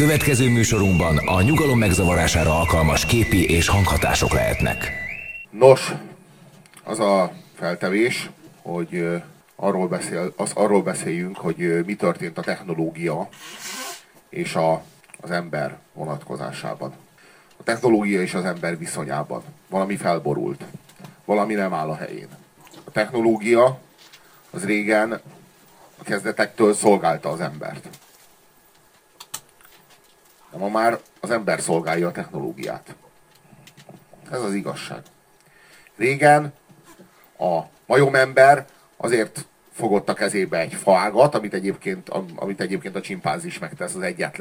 Következő műsorunkban a nyugalom megzavarására alkalmas képi és hanghatások lehetnek. Nos, az a feltevés, hogy arról beszéljünk, hogy mi történt a technológia és az ember vonatkozásában. A technológia és az ember viszonyában. Valami felborult. Valami nem áll a helyén. A technológia az régen a kezdetektől szolgálta az embert. De ma már az ember szolgálja a technológiát. Ez az igazság. Régen a majomember azért fogott a kezébe egy faágat, amit egyébként a csimpánz is megtesz, az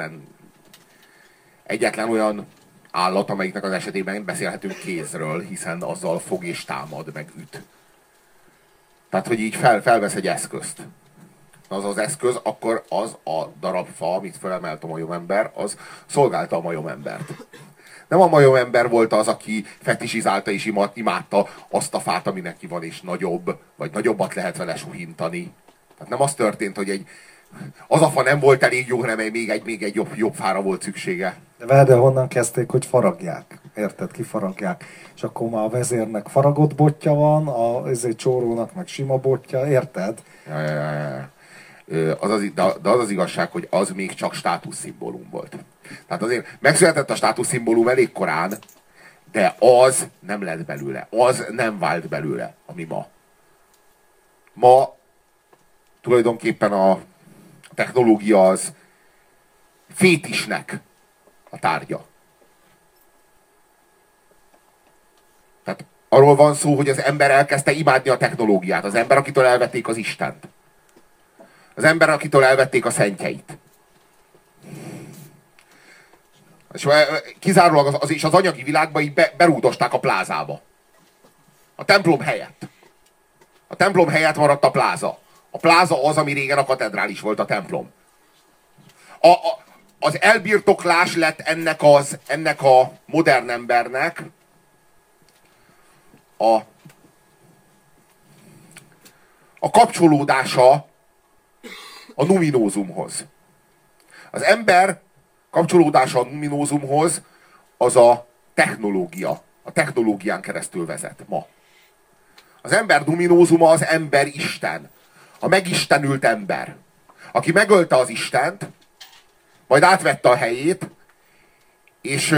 egyetlen olyan állat, amelyiknek az esetében beszélhetünk kézről, hiszen azzal fog és támad, meg üt. Tehát, hogy így felvesz egy eszközt. Az az eszköz, akkor az a darab fa, amit felemelt a majomember, az szolgálta a majomembert. Nem a majomember volt az, aki fetisizálta és imádta azt a fát, ami neki van, és nagyobb, vagy nagyobbat lehet vele suhintani. Tehát nem az történt, hogy az a fa nem volt elég jó, hanem még egy jobb fára volt szüksége. De honnan kezdték, hogy faragják? Érted? Kifaragják. És akkor már a vezérnek faragott botja van, a csórónak meg sima botja, érted? Ja. De az az igazság, hogy az még csak státuszszimbólum volt. Tehát azért megszületett a státuszszimbólum elég korán, de az nem lett belőle. Az nem vált belőle, ami ma. Ma tulajdonképpen a technológia az fétisnek a tárgya. Tehát arról van szó, hogy az ember elkezdte imádni a technológiát. Az ember, akitől elvették az Istent. Az ember, akitől elvették a szentjeit. És kizárólag az anyagi világban így berúdosták a plázába. A templom helyett. A templom helyett maradt a pláza. A pláza az, ami régen a katedrális volt, a templom. Az elbirtoklás lett ennek a modern embernek a kapcsolódása a numinózumhoz. Az ember kapcsolódása a numinózumhoz az a technológia. A technológián keresztül vezet ma. Az ember numinózuma az ember Isten. A megistenült ember. Aki megölte az Istent, majd átvette a helyét, és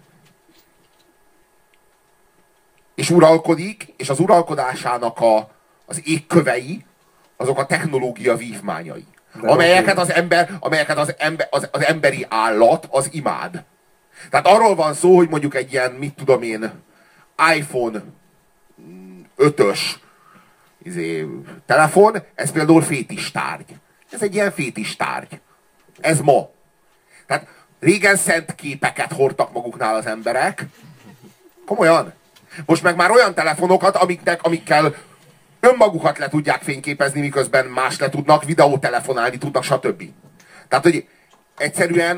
uralkodik, és az uralkodásának az égkövei, azok a technológia vívmányai. Amelyeket az emberi állat az imád. Tehát arról van szó, hogy mondjuk egy ilyen, mit tudom én, iPhone 5-ös telefon, ez például fétis tárgy. Ez egy ilyen fétis tárgy. Ez ma. Tehát régen szent képeket hordtak maguknál az emberek. Komolyan. Most meg már olyan telefonokat, amikkel önmagukat le tudják fényképezni, miközben más le tudnak, videótelefonálni tudnak, stb. Tehát, hogy egyszerűen...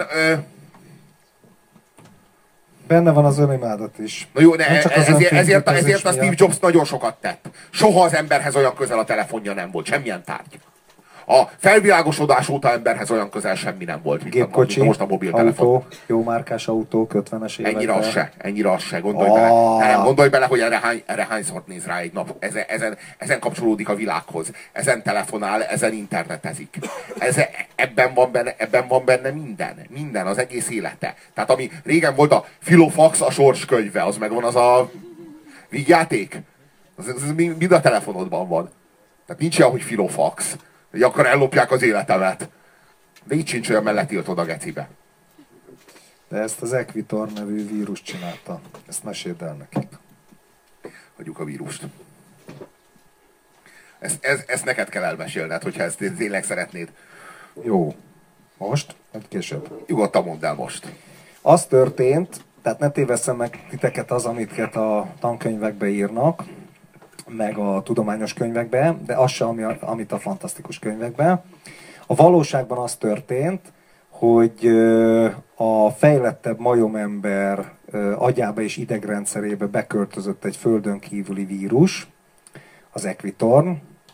Benne van az önimádat is. Na jó, ezért a Steve Jobs nagyon sokat tett. Soha az emberhez olyan közel a telefonja nem volt, semmilyen tárgy. A felvilágosodás óta emberhez olyan közel semmi nem volt, Gépkocsi, most a mobiltelefon. autó, jó márkás autók, 50-es években. Ennyire az se. Gondolj bele, hogy erre hányszor néz rá egy nap. Ezen kapcsolódik a világhoz. Ezen telefonál, ezen internetezik. Ebben van benne minden. Minden, az egész élete. Tehát ami régen volt a Filofax, a sorskönyve, az megvan, az a vígjáték. Az mind a telefonodban van. Tehát nincs olyan, hogy Filofax. Hogy akkor ellopják az életemet. De így sincs olyan, mellett tiltod a gecibe. De ezt az Equitor nevű vírus csinálta. Ezt meséld el nekik. Hagyjuk a vírust. Ezt neked kell elmesélned, hogyha ezt tényleg szeretnéd. Jó. Most? Vagy később? Nyugodtan mondd el most. Az történt, tehát ne tévesszem meg titeket az, amiket a tankönyvekbe írnak, meg a tudományos könyvekben, de az sem, amit a fantasztikus könyvekben. A valóságban az történt, hogy a fejlettebb majomember agyába és idegrendszerébe beköltözött egy földön kívüli vírus, az Equitorn,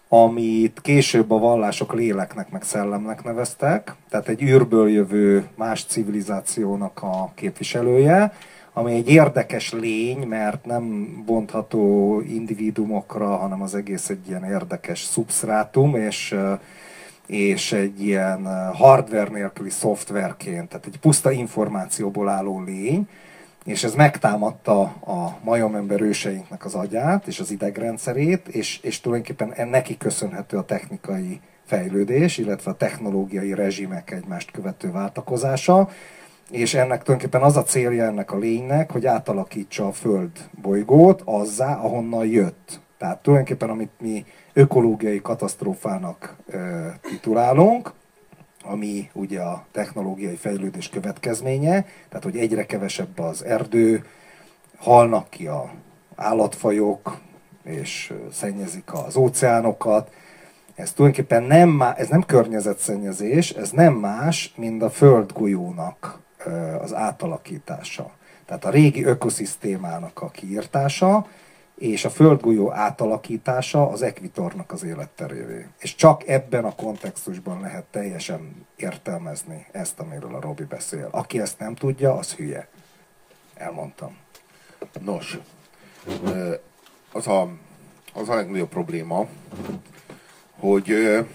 amit később a vallások léleknek meg szellemnek neveztek, tehát egy űrből jövő más civilizációnak a képviselője, ami egy érdekes lény, mert nem bontható individuumokra, hanem az egész egy ilyen érdekes szubsztrátum, és egy ilyen hardware nélküli szoftverként, tehát egy puszta információból álló lény, és ez megtámadta a majomember őseinknek az agyát és az idegrendszerét, és tulajdonképpen neki köszönhető a technikai fejlődés, illetve a technológiai rezsimek egymást követő váltakozása, és ennek tulajdonképpen az a célja ennek a lénynek, hogy átalakítsa a Föld bolygót azzá, ahonnan jött. Tehát tulajdonképpen amit mi ökológiai katasztrófának titulálunk, ami ugye a technológiai fejlődés következménye, tehát hogy egyre kevesebb az erdő, halnak ki az állatfajok, és szennyezik az óceánokat. Ez tulajdonképpen ez nem környezetszennyezés, ez nem más, mint a földgolyónak az átalakítása. Tehát a régi ökoszisztémának a kiirtása, és a földgolyó átalakítása az ekvitornak az életterévé. És csak ebben a kontextusban lehet teljesen értelmezni ezt, amiről a Robi beszél. Aki ezt nem tudja, az hülye. Elmondtam. Nos, az a legnagyobb probléma, hogy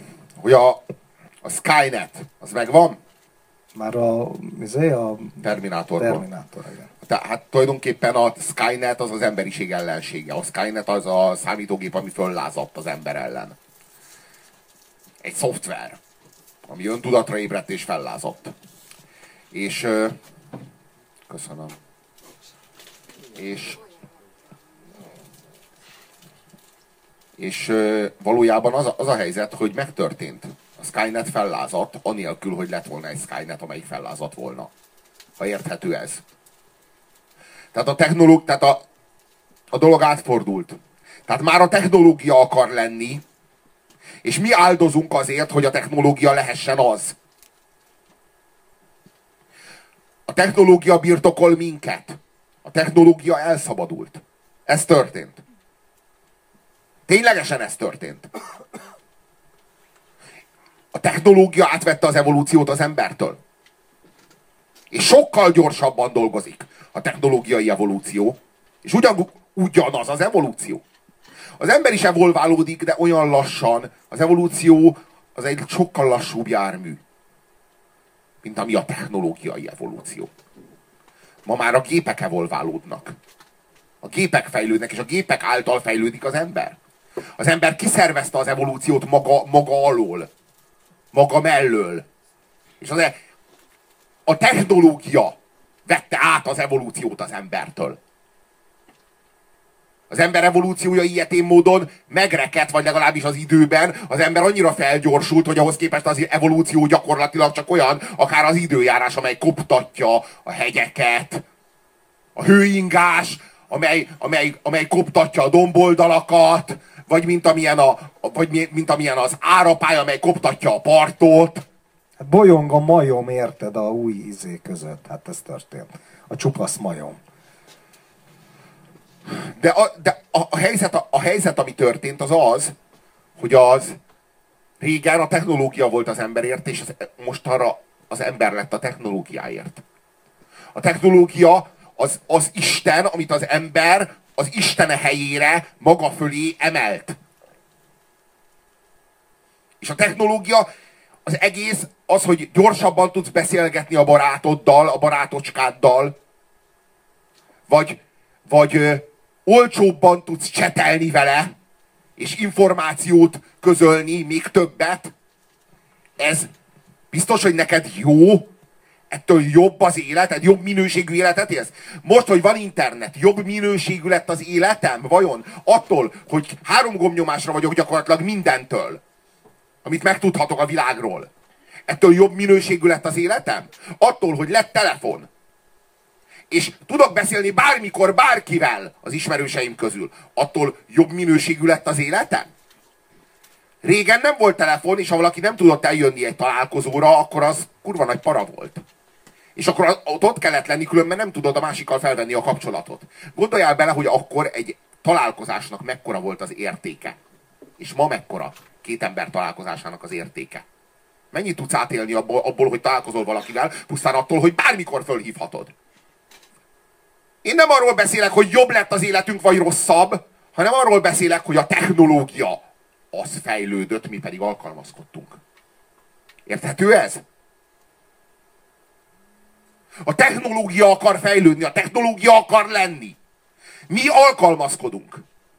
a Skynet, az megvan? Már a Terminátorban. igen. Tehát tulajdonképpen a Skynet az az emberiség ellensége. A Skynet az a számítógép, ami föllázadt az ember ellen. Egy szoftver, ami öntudatra ébredt és fellázadt. És köszönöm. És valójában az a helyzet, hogy megtörtént. A Skynet fellázadt, anélkül, hogy lett volna egy Skynet, amelyik fellázadt volna. Ha érthető ez. Tehát a dolog átfordult. Tehát már a technológia akar lenni, és mi áldozunk azért, hogy a technológia lehessen az. A technológia birtokol minket. A technológia elszabadult. Ez történt. Ténylegesen ez történt. A technológia átvette az evolúciót az embertől. És sokkal gyorsabban dolgozik a technológiai evolúció. És ugyanaz az evolúció. Az ember is evolválódik, de olyan lassan. Az evolúció az egy sokkal lassúbb jármű, mint ami a technológiai evolúció. Ma már a gépek evolválódnak. A gépek fejlődnek, és a gépek által fejlődik az ember. Az ember kiszervezte az evolúciót maga alól. Maga mellől. És a technológia vette át az evolúciót az embertől. Az ember evolúciója ilyetén módon megrekedt, vagy legalábbis az időben az ember annyira felgyorsult, hogy ahhoz képest az evolúció gyakorlatilag csak olyan, akár az időjárás, amely koptatja a hegyeket, a hőingás, amely koptatja a domboldalakat, vagy mint amilyen az árapály, amely koptatja a partot. Hát bolyong a majom, érted, a új izé között. Hát ez történt. A csupasz majom. De a helyzet, ami történt, az, hogy régen a technológia volt az emberért, és mostanra az ember lett a technológiáért. A technológia az Isten, amit az ember az Istene helyére maga fölé emelt. És a technológia az egész az, hogy gyorsabban tudsz beszélgetni a barátoddal, a barátocskáddal, vagy olcsóbban tudsz csetelni vele, és információt közölni, még többet. Ez biztos, hogy neked jó? Ettől jobb az életed? Jobb minőségű életet élsz? Most, hogy van internet, jobb minőségű lett az életem? Vajon? Attól, hogy 3 gombnyomásra vagyok gyakorlatilag mindentől, amit megtudhatok a világról. Ettől jobb minőségű lett az életem? Attól, hogy lett telefon. És tudok beszélni bármikor, bárkivel az ismerőseim közül. Attól jobb minőségű lett az életem? Régen nem volt telefon, és ha valaki nem tudott eljönni egy találkozóra, akkor az kurva nagy para volt. És akkor ott kellett lenni, különben nem tudod a másikkal felvenni a kapcsolatot. Gondoljál bele, hogy akkor egy találkozásnak mekkora volt az értéke. És ma mekkora két ember találkozásának az értéke? Mennyit tudsz átélni abból, hogy találkozol valakivel, pusztán attól, hogy bármikor fölhívhatod? Én nem arról beszélek, hogy jobb lett az életünk, vagy rosszabb, hanem arról beszélek, hogy a technológia az fejlődött, mi pedig alkalmazkodtunk. Érthető ez? A technológia akar fejlődni, a technológia akar lenni. Mi alkalmazkodunk.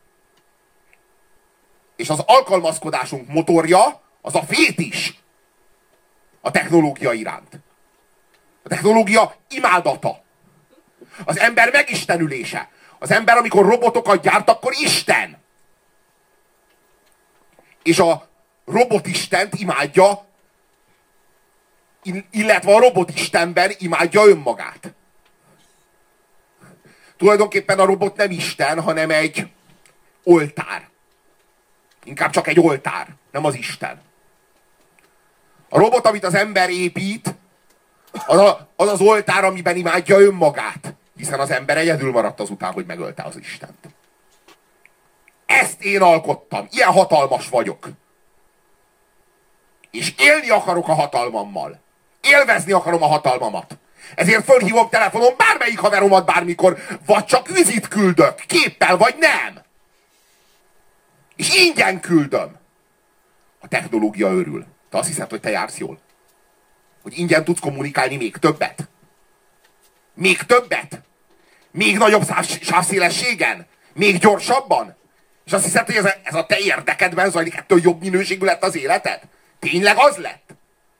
És az alkalmazkodásunk motorja az a fétis a technológia iránt. A technológia imádata. Az ember megistenülése. Az ember, amikor robotokat gyárt, akkor Isten. És a robotistent imádja, illetve a robotistenben imádja önmagát. Tulajdonképpen a robot nem Isten, hanem egy oltár. Inkább csak egy oltár, nem az Isten. A robot, amit az ember épít, az az oltár, amiben imádja önmagát. Hiszen az ember egyedül maradt azután, hogy megölte az Istent. Ezt én alkottam. Ilyen hatalmas vagyok. És élni akarok a hatalmammal. Élvezni akarom a hatalmamat. Ezért fölhívom telefonon bármelyik haveromat bármikor, vagy csak üzit küldök, képpel, vagy nem. És ingyen küldöm. A technológia örül. Te azt hiszed, hogy te jársz jól? Hogy ingyen tudsz kommunikálni még többet? Még többet? Még nagyobb sávszélességen? Még gyorsabban? És azt hiszed, hogy ez a te érdekedben zajlik, ettől jobb minőségű lett az életed? Tényleg az lett?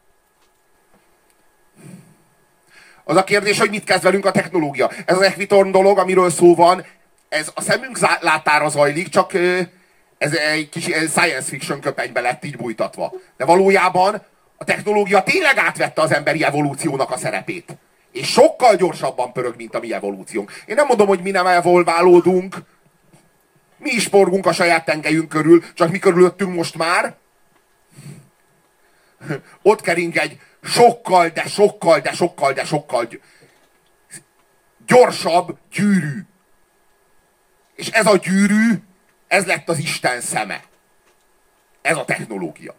Az a kérdés, hogy mit kezd velünk a technológia. Ez az Equitorn dolog, amiről szó van, ez a szemünk látára zajlik, csak ez egy kis science fiction köpenybe lett így bújtatva. De valójában a technológia tényleg átvette az emberi evolúciónak a szerepét. És sokkal gyorsabban pörög, mint a mi evolúciónk. Én nem mondom, hogy mi nem evolválódunk. Mi is forgunk a saját tengelyünk körül, csak mi körülöttünk most már. Ott kering egy sokkal gyorsabb gyűrű. És ez a gyűrű, ez lett az Isten szeme. Ez a technológia.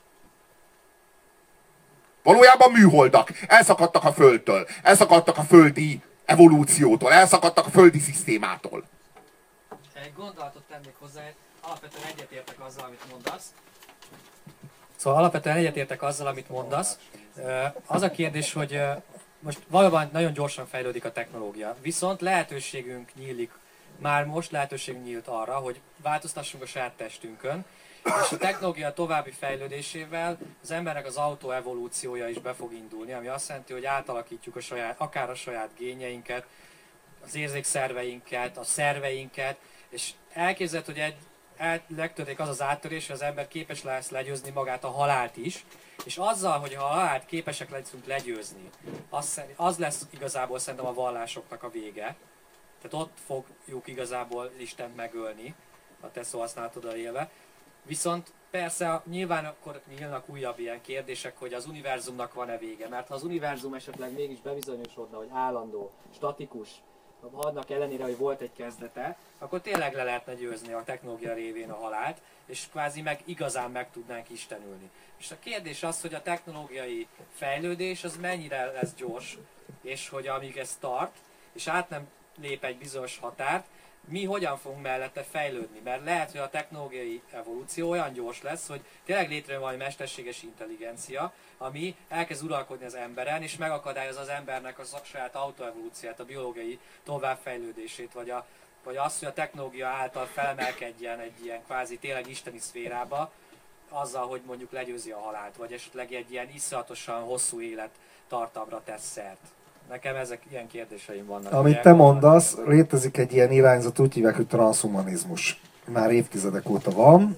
Valójában műholdak. Elszakadtak a Földtől. Elszakadtak a földi evolúciótól. Elszakadtak a földi szisztémától. Egy gondolatot tennék hozzá, alapvetően egyetértek azzal, amit mondasz. Szóval alapvetően egyetértek azzal, amit mondasz. Az a kérdés, hogy most valóban nagyon gyorsan fejlődik a technológia. Viszont lehetőségünk nyílik, már most lehetőségünk nyílt arra, hogy változtassunk a saját testünkön, és a technológia további fejlődésével az embernek az autoevolúciója is be fog indulni, ami azt jelenti, hogy átalakítjuk akár a saját génjeinket, az érzékszerveinket, a szerveinket, és elképzelhető, hogy legtöbbnyire az az áttörés, hogy az ember képes lesz legyőzni magát a halált is, és azzal, hogy ha a halált képesek leszünk legyőzni, az lesz igazából szerintem a vallásoknak a vége. Tehát ott fogjuk igazából Istent megölni, a te szóhasználatodra élve. Viszont persze nyilván akkor nyílnak újabb ilyen kérdések, hogy az univerzumnak van-e vége, mert ha az univerzum esetleg mégis bebizonyosodna, hogy állandó, statikus, annak ellenére, hogy volt egy kezdete, akkor tényleg le lehetne győzni a technológia révén a halált, és kvázi igazán meg tudnánk istenülni. És a kérdés az, hogy a technológiai fejlődés az mennyire lesz gyors, és hogy amíg ez tart, és át nem lép egy bizonyos határt, mi hogyan fogunk mellette fejlődni, mert lehet, hogy a technológiai evolúció olyan gyors lesz, hogy tényleg létrejön valami mesterséges intelligencia, ami elkezd uralkodni az emberen, és megakadályozza az embernek a saját autoevolúciát, a biológiai továbbfejlődését, vagy azt, hogy a technológia által felemelkedjen egy ilyen kvázi tényleg isteni szférába, azzal, hogy mondjuk legyőzi a halált, vagy esetleg egy ilyen iszonyatosan hosszú élettartamra tesz szert. Nekem ezek ilyen kérdéseim vannak. Amit te mondasz, létezik egy ilyen irányzat, úgy hívják, hogy transhumanizmus. Már évtizedek óta van,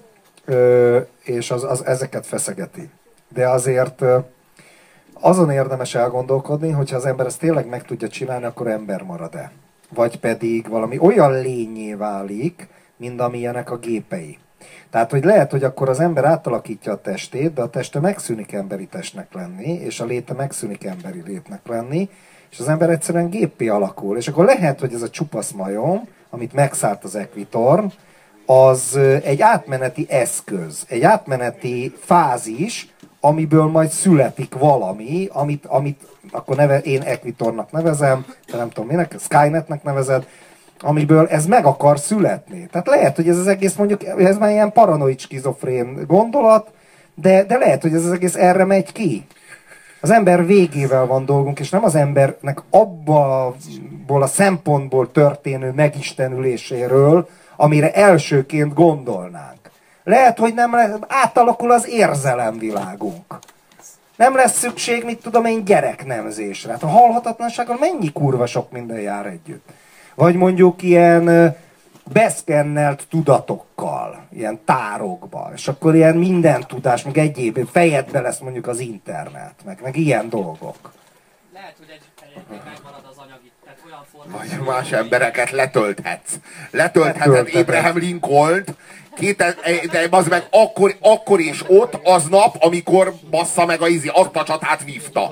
és az ezeket feszegeti. De azért azon érdemes elgondolkodni, hogyha az ember ezt tényleg meg tudja csinálni, akkor ember marad-e. Vagy pedig valami olyan lényé válik, mint amilyenek a gépei. Tehát, hogy lehet, hogy akkor az ember átalakítja a testét, de a teste megszűnik emberi testnek lenni, és a léte megszűnik emberi létnek lenni, és az ember egyszerűen géppé alakul. És akkor lehet, hogy ez a csupasz majom, amit megszállt az Equitorn, az egy átmeneti eszköz, egy átmeneti fázis, amiből majd születik valami, amit akkor én Equitornak nevezem, de nem tudom minek, Skynetnek nevezed, amiből ez meg akar születni. Tehát lehet, hogy ez az egész mondjuk, ez már ilyen paranoid skizofrén gondolat, de lehet, hogy ez az egész erre megy ki. Az ember végével van dolgunk, és nem az embernek abból a szempontból történő megistenüléséről, amire elsőként gondolnánk. Lehet, hogy nem lesz, átalakul az érzelemvilágunk. Nem lesz szükség, mit tudom én, gyereknemzésre. Hát a halhatatlansággal mennyi kurva sok minden jár együtt. Vagy mondjuk ilyen beszkennelt tudatokkal, ilyen tárokba, és akkor ilyen minden tudás, meg egyéb, fejedbe lesz mondjuk az internet, meg ilyen dolgok. Lehet, hogy egy megmarad az anyagi, tehát olyan formában... Vagy más embereket letölthetsz. Letöltheted Abraham Lincolnt, de az meg akkor és ott, aznap, amikor bassza meg azt a csatát vívta.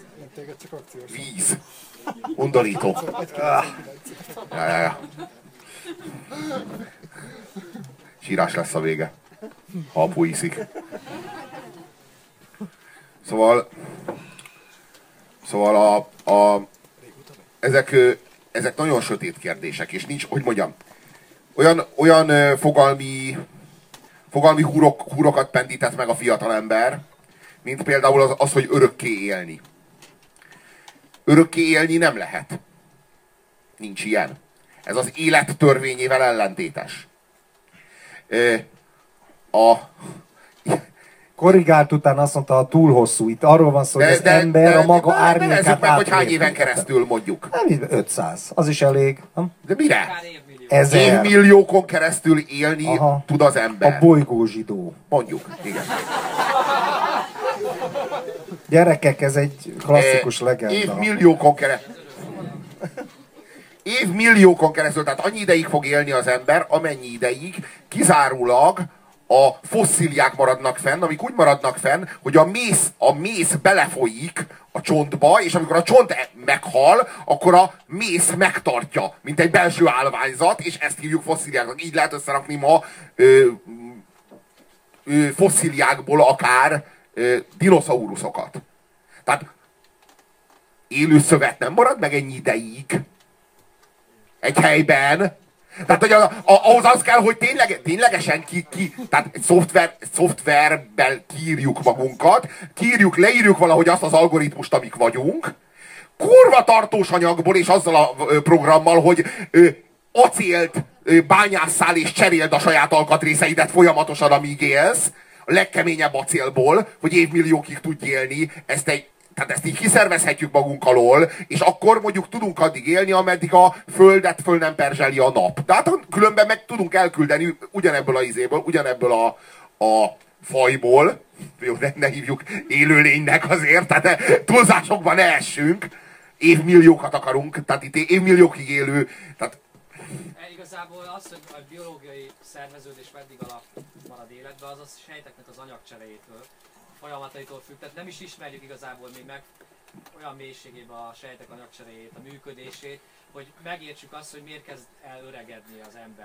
Víz. Undorító. Ja. Sírás lesz a vége. Ha apu iszik. Szóval ezek nagyon sötét kérdések, és nincs, hogy mondjam, olyan fogalmi húrokat pendített meg a fiatalember, mint például az, hogy örökké élni. Örökké élni nem lehet. Nincs ilyen. Ez az élet törvényével ellentétes. Korrigált után azt mondta, a túl hosszú. Itt arról van szó, hogy az ember a maga árnyékát nevezzük meg, hogy hány éven keresztül mondjuk. Nem, 500. Az is elég. Nem? De mire? 1000. Évmilliókon keresztül élni tud az ember. A bolygózsidó. Mondjuk, igen. Gyerekek, ez egy klasszikus legenda. Évmilliókon keresztül, tehát annyi ideig fog élni az ember, amennyi ideig kizárólag a fosszíliák maradnak fenn, amik úgy maradnak fenn, hogy a mész belefolyik a csontba, és amikor a csont meghal, akkor a mész megtartja, mint egy belső állványzat, és ezt hívjuk fosszíliáknak. Így lehet összerakni ma fosszíliákból akár dinoszauruszokat. Tehát élő szövet nem marad meg ennyi ideig egy helyben. Tehát, hogy ahhoz az kell, hogy ténylegesen tehát egy szoftverben kiírjuk magunkat, leírjuk valahogy azt az algoritmust, amik vagyunk, kurva tartós anyagból és azzal a programmal, hogy acélt bányásszál és cseréld a saját alkatrészeidet folyamatosan, amíg élsz, a legkeményebb acélból, hogy évmilliókig tudj élni, tehát ezt így kiszervezhetjük magunk alól, és akkor mondjuk tudunk addig élni, ameddig a földet föl nem perzseli a nap. Tehát különben meg tudunk elküldeni ugyanebből a izéből, ugyanebből a fajból, jó, ne hívjuk élőlénynek azért, tehát túlzásokban ne essünk, évmilliókat akarunk, tehát itt évmilliókig élő, tehát... Igazából az, hogy a biológiai szerveződés meddig alap marad életben, az a sejteknek az anyagcseréjétől, folyamataitól függ, tehát nem is ismerjük igazából még meg olyan mélységében a sejtek anyagcseréjét, a működését, hogy megértsük azt, hogy miért kezd el öregedni az ember.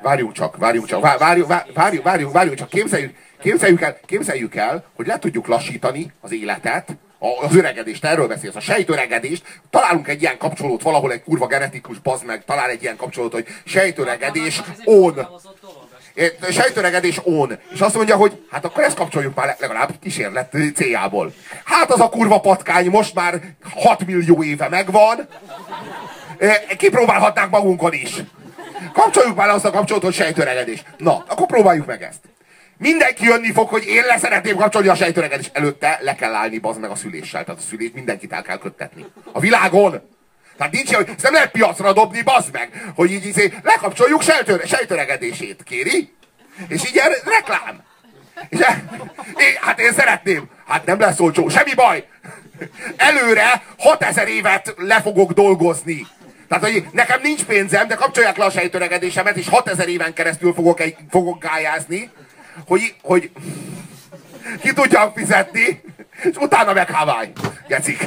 Várjunk csak, képzeljük el, hogy le tudjuk lassítani az életet, az öregedést, erről beszélsz, a sejtöregedést, találunk egy ilyen kapcsolót, valahol egy kurva genetikus bazd meg, talál egy ilyen kapcsolót, hogy sejtöregedés on. Sejtöregedés on. És azt mondja, hogy hát akkor ezt kapcsoljuk már legalább kísérlet céljából. Hát az a kurva patkány most már 6 millió éve megvan. Kipróbálhatnánk magunkon is. Kapcsoljuk már azt a kapcsolót, hogy sejtöregedés. Na, akkor próbáljuk meg ezt. Mindenki jönni fog, hogy én leszeretném kapcsolni a sejtöregedést. Előtte le kell állni bazd meg a szüléssel. Tehát a szülést mindenkit el kell köttetni. A világon. Tehát nincs, hogy ezt nem lehet piacra dobni, bazd meg, hogy így lekapcsoljuk sejtöregedését, kéri? És így reklám. És hát én szeretném. Hát nem lesz olcsó, semmi baj. Előre 6000 évet le fogok dolgozni. Tehát, hogy nekem nincs pénzem, de kapcsolják le a sejtöregedésemet, és 6000 éven keresztül fogok gályázni, hogy ki tudjam fizetni, és utána meg Hawaii. Gecik.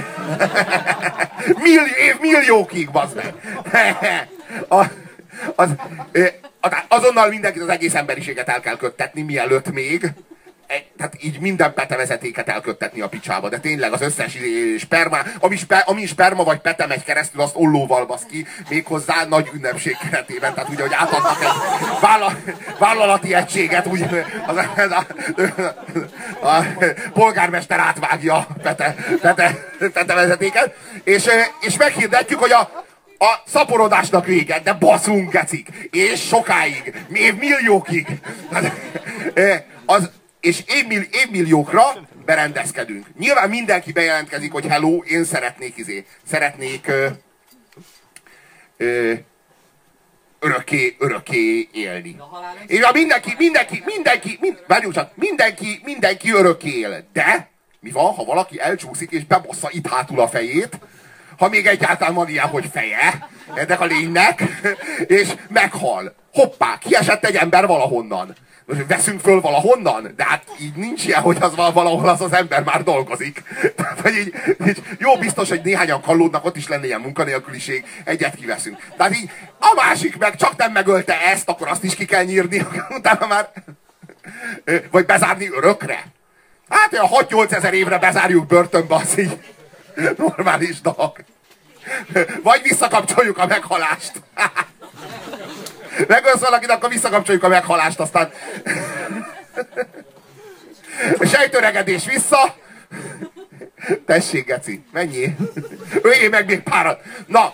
Milliókig, bazd meg. Azonnal mindenkit, az egész emberiséget el kell köttetni, mielőtt még. Tehát így minden petevezetéket elköttetni a picsába, de tényleg az összes sperma, ami sperma vagy pete megy keresztül, azt ollóval basz ki, méghozzá nagy ünnepség keretében. Tehát ugye, hogy átadnak egy vállalati egységet, úgy a polgármester átvágja a petevezetéket, és meghirdetjük, hogy a szaporodásnak vége, de baszunk, gecik, és sokáig, évmilliókig. És évmilliókra berendezkedünk. Nyilván mindenki bejelentkezik, hogy hello, én szeretnék örökké élni. És mindenki örökké él. De mi van, ha valaki elcsúszik és bebassza itt hátul a fejét, ha még egyáltalán van ilyen, hogy feje ennek a lénynek, és meghal. Hoppá, kiesett egy ember valahonnan. Most veszünk föl valahonnan? De hát így nincs ilyen, hogy az valahol az ember már dolgozik. Tehát, hogy így jó, biztos, hogy néhányan kallódnak, ott is lenne ilyen munkanélküliség, egyet kiveszünk. Tehát így a másik meg csak nem megölte ezt, akkor azt is ki kell nyírni, utána már... Vagy bezárni örökre. Hát olyan 6-8 ezer évre bezárjuk börtönbe, az így normális dolog. Vagy visszakapcsoljuk a meghalást. Megölsz valakit, akkor visszakapcsoljuk a meghalást, aztán sejtöregedés vissza. Tessék, geci, mennyi? Öljél meg még párat. Na,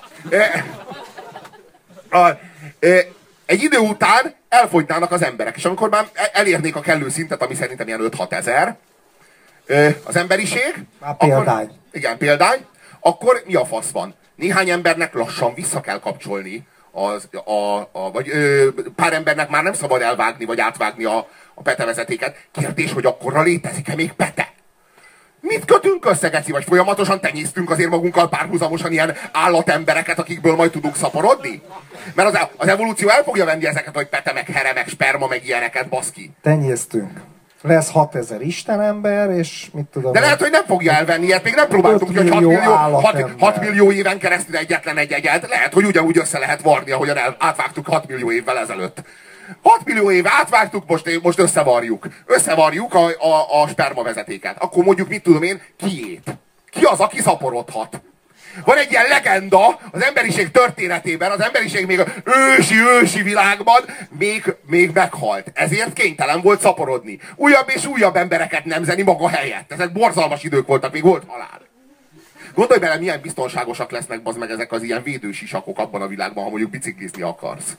egy idő után elfogynának az emberek, és amikor már elérnék a kellő szintet, ami szerintem ilyen 5-6 ezer, az emberiség. Már példány. Akkor, igen, példány. Akkor mi a fasz van? Néhány embernek lassan vissza kell kapcsolni, vagy pár embernek már nem szabad elvágni, vagy átvágni a petevezetéket. Kérdés, hogy akkorra létezik-e még pete? Mit kötünk össze, geci? Vagy folyamatosan tenyésztünk azért magunkkal párhuzamosan ilyen állatembereket, akikből majd tudunk szaporodni? Mert az evolúció el fogja venni ezeket, hogy pete, meg here, meg sperma, meg ilyeneket, baszki. Tenyésztünk. Lesz 6000 istenember, és mit tudom... De lehet, hogy nem fogja elvenni, ilyet még nem próbáltunk, hogy 6 millió éven keresztül egyetlen egy egyed. Lehet, hogy ugyanúgy össze lehet varni, ahogyan átvágtuk 6 millió évvel ezelőtt. 6 millió éve átvágtuk, most összevarjuk. Összevarjuk a spermavezetéket. Akkor mondjuk, mit tudom én, kiét. Ki az, aki szaporodhat? Van egy ilyen legenda az emberiség történetében, az emberiség még az ősi világban még meghalt. Ezért kénytelen volt szaporodni. Újabb és újabb embereket nemzeni maga helyett. Ezek borzalmas idők voltak, még volt halál. Gondolj bele, milyen biztonságosak lesznek bazd meg ezek az ilyen védősisakok abban a világban, ha mondjuk biciklizni akarsz.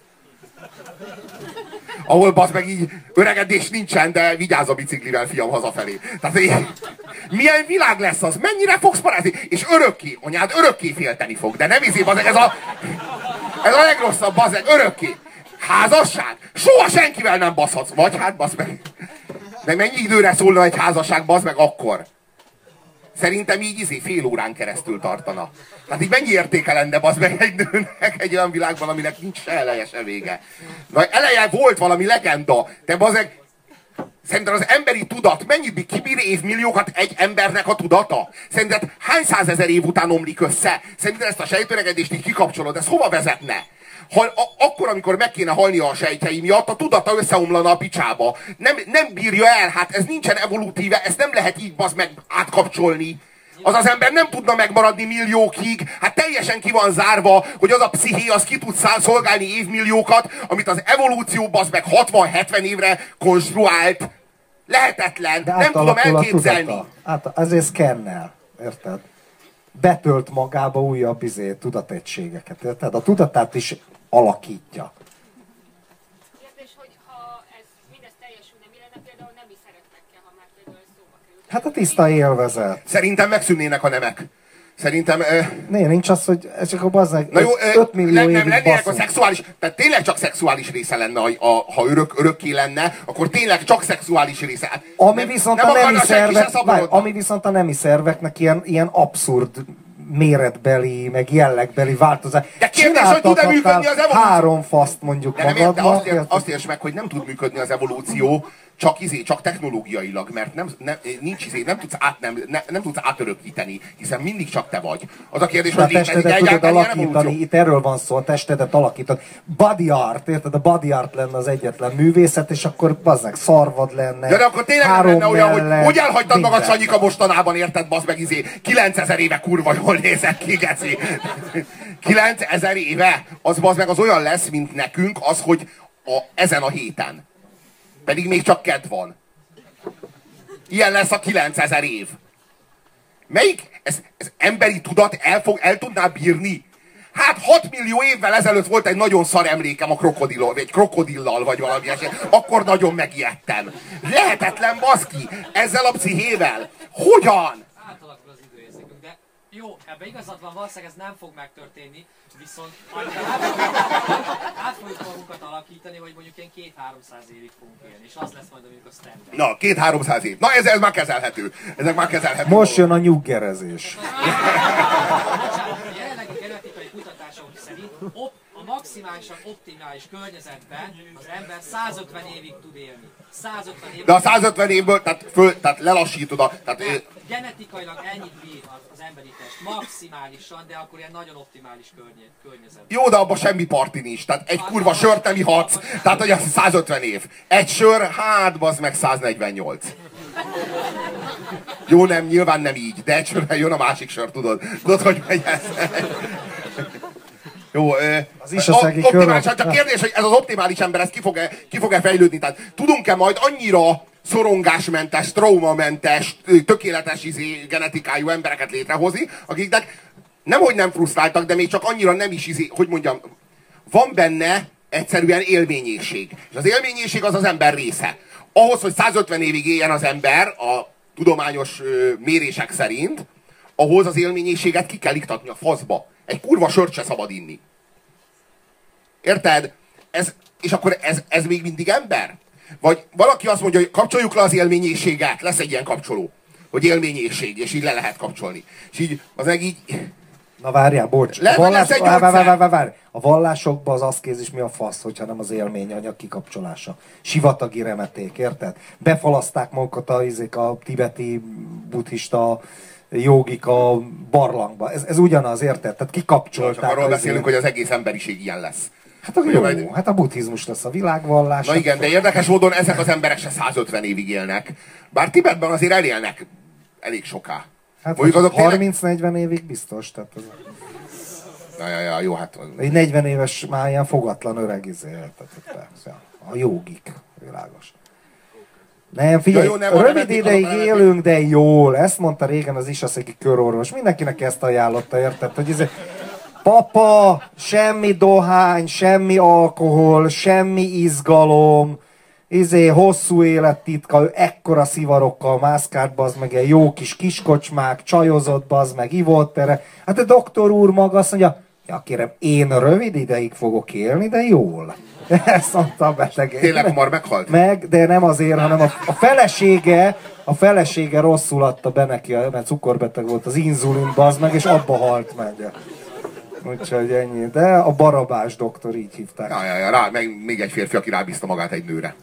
Ahol bazd meg így öregedés nincsen, de vigyázz a biciklivel, fiam, hazafelé. Tehát milyen világ lesz az? Mennyire fogsz parázni? És örökké, anyád örökké félteni fog. De nem izé, bazd meg, ez a legrosszabb, bazd meg, örökké. Házasság? Soha senkivel nem baszhatsz. Vagy hát, bazd meg. De mennyi időre szólna egy házasság, bazd meg, akkor? Szerintem így fél órán keresztül tartana. Tehát így mennyi értéke lenne, bazd meg, egy nőnek egy olyan világban, aminek nincs se eleje, se vége. Na, eleje volt valami legenda. Te bazd meg, szerinted az emberi tudat mennyit kibír évmilliókat egy embernek a tudata? Szerinted hány százezer év után omlik össze? Szerinted ezt a sejtöregedést így kikapcsolod, ez hova vezetne? Akkor, amikor meg kéne halnia a sejtjei miatt, a tudata összeomlana a picsába. Nem bírja el, hát ez nincsen evolutíve, ezt nem lehet így bazd meg átkapcsolni. Az ember nem tudna megmaradni milliókig, hát teljesen ki van zárva, hogy az a psziché az ki tud szolgálni évmilliókat, amit az evolúció bazd meg 60-70 évre konstruált. Lehetetlen, nem tudom elképzelni. Ezért szkennel, érted? Betölt magába újabb tudategységeket, érted? A tudatát is alakítja. Kérdés, hogy ha ez mindez teljesülne, mi lenne például nemi szeretekkel, ha már például szóba kerül? Hát a tiszta élvezet. Szerintem megszűnnének a nemek. Szerintem... Nincs az, hogy ez csak a bazdmeg 5 millió nem évig lennének a baszunk. szexuális... Tehát tényleg csak szexuális része lenne, ha örökké lenne, akkor tényleg csak szexuális része. Hát Ami viszont a nemi szerveknek ilyen abszurd méretbeli, meg jellegbeli változás. De kérdés, hogy tud-e működni az evolúció? 3 faszt mondjuk magadnak. De azt értsd meg, hogy nem tud működni az evolúció, csak technológiailag, mert nincs nem tudsz átörökíteni, hiszen mindig csak te vagy. Az a kérdés, hogy testedet tudod alakítani, itt erről van szó, a testedet alakítani. Body art, érted? A body art lenne az egyetlen művészet, és akkor bazdmeg szarvad lenne. De akkor tényleg nem lenne olyan, hogy elhagytad magad Sanyika mostanában, érted, bazd meg 9000 éve kurva jól nézek ki, geci. 9000 éve, az bazd meg az olyan lesz, mint nekünk, az, hogy ezen a héten. Pedig még csak kedd van. Ilyen lesz a 9000 év. Melyik? Ez emberi tudat el tudná bírni? Hát 6 millió évvel ezelőtt volt egy nagyon szar emlékem a krokodillal, vagy valami eset. Akkor nagyon megijedtem. Lehetetlen, baszki, ezzel a pszichével. Hogyan? Átalakul az időérzékünk, de jó, ebben igazad van, valószínűleg ez nem fog megtörténni, viszont át fogjuk magunkat alakítani, hogy mondjuk ilyen 200-300 évig fogunk élni, és az lesz majd mondjuk a standard. Na, 200-300 év. Na, ez már kezelhető. Ezek már kezelhető. Most jön a nyuggerezés. A jelenlegi genetikai kutatások szerint a maximálisan optimális környezetben az ember 150 évig tud élni. 150 évig. De a 150 évből, tehát lelassítod a... Genetikailag ennyit bír az emberi test, maximálisan, de akkor ilyen nagyon optimális környezet. Jó, de abban semmi parti nincs. Tehát egy kurva sört nem ihatsz. Tehát, hogy az 150 év. Egy sör, hát bazd meg 148. Jó, nem, nyilván nem így, de egy sörrel jön a másik sör, tudod. Tudod, hogy megy ez? Jó, az is a szegi optimális, csak kérdés, hogy ez az optimális ember, ez ki fog-e fejlődni? Tehát tudunk-e majd annyira szorongásmentes, traumamentes, tökéletes genetikájú embereket létrehozni, akiknek nemhogy nem frusztráltak, de még csak annyira nem is hogy mondjam, van benne egyszerűen élményészség. És az élményészség az ember része. Ahhoz, hogy 150 évig éljen az ember, a tudományos mérések szerint, ahhoz az élményészséget ki kell iktatni a faszba. Egy kurva sört se szabad inni. Érted? És akkor ez még mindig ember? Vagy valaki azt mondja, hogy kapcsoljuk le az élményészséget, lesz egy ilyen kapcsoló, hogy élményészség, és így le lehet kapcsolni. És így, az meg így... Na várjál, bocs. A vallásokban az aszkézis mi a fasz, hogyha nem az élményanyag kikapcsolása. Sivatagi remeték, érted? Befalaszták magukat a tibeti buddhista jogik a barlangba. Ez ugyanaz, érted? Tehát kikapcsolták. Csak arról beszélünk, hogy az egész emberiség ilyen lesz. Hát hát a buddhizmus lesz a világvallás. Na igen, de érdekes módon ezek az emberek se 150 évig élnek. Bár Tibetben azért elélnek elég soká. Hát 30-40 évig biztos. Tehát az... Ja, jó, hát... Egy 40 éves már ilyen fogatlan öreg a jogik, világos. Nem, figyelj, ja, jó, rövid ideig élünk, de jól. Ezt mondta régen az isaszegi körorvos. Mindenkinek ezt ajánlotta, érted? Hogy papa, semmi dohány, semmi alkohol, semmi izgalom, hosszú élettitka, ekkora szivarokkal mászkált, bazd meg, egy jó kis kiskocsmák, csajozott, bazd meg, ivott erre. Hát a doktor úr maga azt mondja, ja kérem, én rövid ideig fogok élni, de jól. Ezt mondta a beteg. Tényleg hamar meghalt? De nem azért, hanem a felesége rosszul adta be neki, mert cukorbeteg volt, az inzulin, bazd meg, és abba halt meg. Úgyhogy ennyi. De a Barabás doktor, így hívták. Ja, meg még egy férfi, aki rábízta magát egy nőre.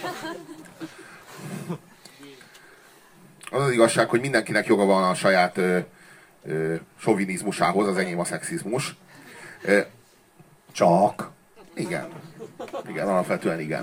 Az az igazság, hogy mindenkinek joga van a saját sovinizmusához, az enyém a szexizmus. Csak. Igen. Igen, alapvetően igen.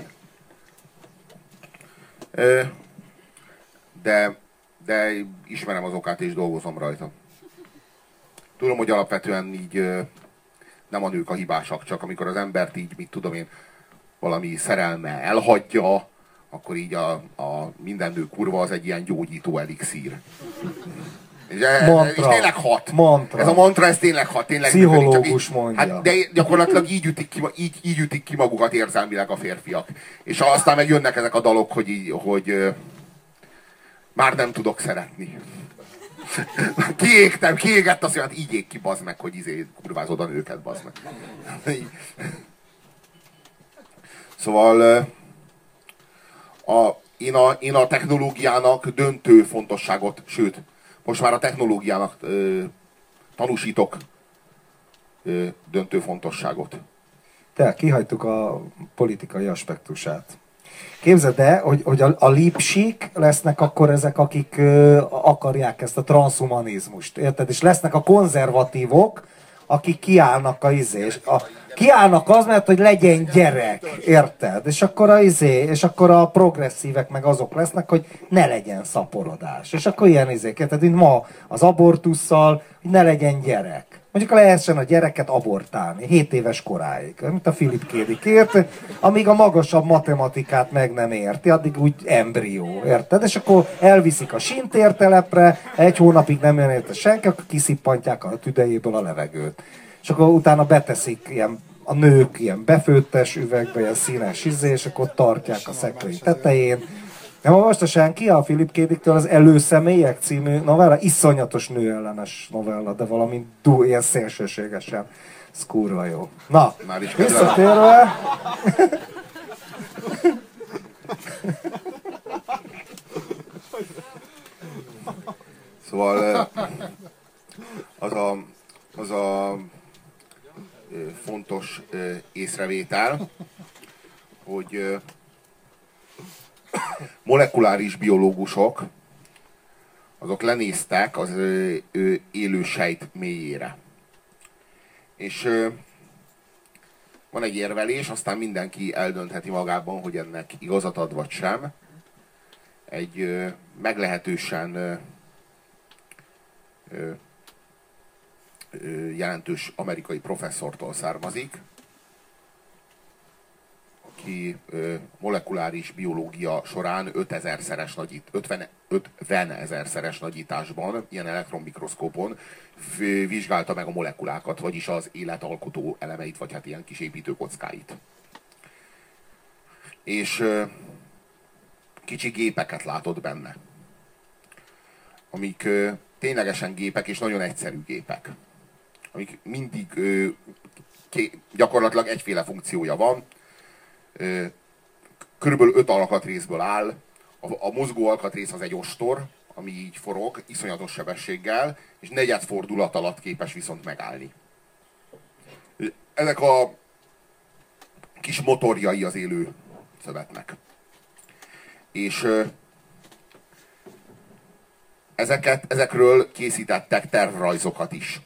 De ismerem az okát és dolgozom rajta. Tudom, hogy alapvetően így nem a nők a hibásak, csak amikor az embert így, mit tudom én, valami szerelme elhagyja, akkor így a minden nő kurva az egy ilyen gyógyító elixír. És tényleg hat. Mantra. Ez a mantra, ez tényleg hat. Tényleg pszichológus mondja. Hát, de gyakorlatilag így ütik ki magukat érzelmileg a férfiak. És aztán meg jönnek ezek a dalok, hogy már nem tudok szeretni. Kiégett azt, hogy így ég ki, bazd meg, hogy kurvázod a nőket, bazd meg. Szóval én a technológiának döntő fontosságot, sőt, most már a technológiának tanúsítok döntő fontosságot. Kihagytuk a politikai aspektusát. Képzeld el, hogy a lipsik lesznek akkor ezek, akik akarják ezt a transhumanizmust, érted? És lesznek a konzervatívok, akik kiállnak kiállnak az, mert hogy legyen gyerek, érted? És akkor és akkor a progresszívek meg azok lesznek, hogy ne legyen szaporodás. És akkor ilyen érted? Mint ma az abortusszal, hogy ne legyen gyerek. Mondjuk lehessen a gyereket abortálni, 7 éves koráig, mint a Philip K. Dick, érted? Amíg a magasabb matematikát meg nem érti, addig úgy embrió, érted? És akkor elviszik a sintértelepre, 1 hónapig nem jön érte senki, akkor kiszippantják a tüdejéből a levegőt. És akkor utána beteszik a nők ilyen befőttes üvegbe, ilyen színes és akkor tartják a szekrény tetején. Nem olvasta ki a Philip K. Dicktől az Előszemélyek című novella? Iszonyatos nőellenes novella, de valami ilyen szélsőségesen. Ez kurva jó. Na, visszatérve... Szóval az a fontos észrevétel, hogy molekuláris biológusok azok lenéztek az élő sejt mélyére. És van egy érvelés, aztán mindenki eldöntheti magában, hogy ennek igazat ad vagy sem. Egy meglehetősen jelentős amerikai professzortól származik, aki molekuláris biológia során 50 000-szeres nagyításban, ilyen elektronmikroszkópon vizsgálta meg a molekulákat, vagyis az életalkotó elemeit, vagy hát ilyen kis építőkockáit. És kicsi gépeket látott benne, amik ténylegesen gépek, és nagyon egyszerű gépek, amik mindig gyakorlatilag egyféle funkciója van. Körülbelül 5 alkatrészből áll. A mozgó alkatrész az egy ostor, ami így forog, iszonyatos sebességgel, és negyedfordulat alatt képes viszont megállni. Ezek a kis motorjai az élő szövetnek. És ezekről készítettek tervrajzokat is,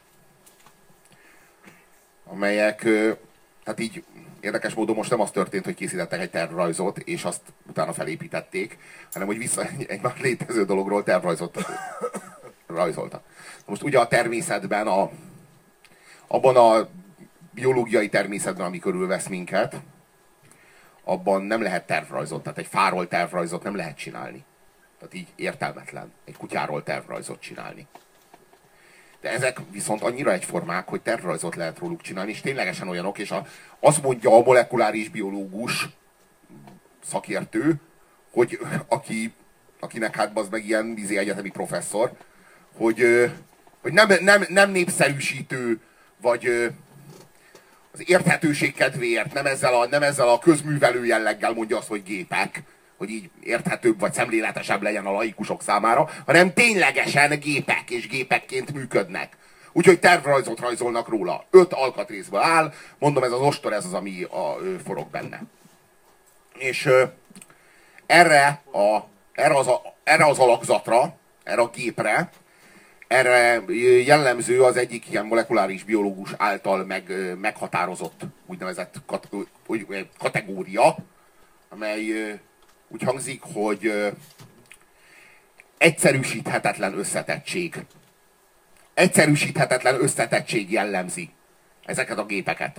amelyek, tehát így érdekes módon most nem az történt, hogy készítettek egy tervrajzot, és azt utána felépítették, hanem hogy egy már létező dologról tervrajzot rajzoltak. Most ugye a természetben, abban a biológiai természetben, ami körülvesz minket, abban nem lehet tervrajzot, tehát egy fáról tervrajzot nem lehet csinálni. Tehát így értelmetlen egy kutyáról tervrajzot csinálni. De ezek viszont annyira egyformák, hogy tervrajzot lehet róluk csinálni, és ténylegesen olyanok, és azt mondja a molekuláris biológus szakértő, hogy akinek hát az meg ilyen egyetemi professzor, hogy nem népszerűsítő, vagy az érthetőség kedvéért nem ezzel a közművelő jelleggel mondja azt, hogy gépek, hogy így érthetőbb vagy szemléletesebb legyen a laikusok számára, hanem ténylegesen gépek, és gépekként működnek. Úgyhogy tervrajzot rajzolnak róla. 5 alkatrészből áll, mondom, ez az ostor, ez az, ami forog benne. És erre az alakzatra, erre a gépre, erre jellemző az egyik ilyen molekuláris biológus által meghatározott úgynevezett kategória, amely úgy hangzik, hogy egyszerűsíthetetlen összetettség. Egyszerűsíthetetlen összetettség jellemzi ezeket a gépeket.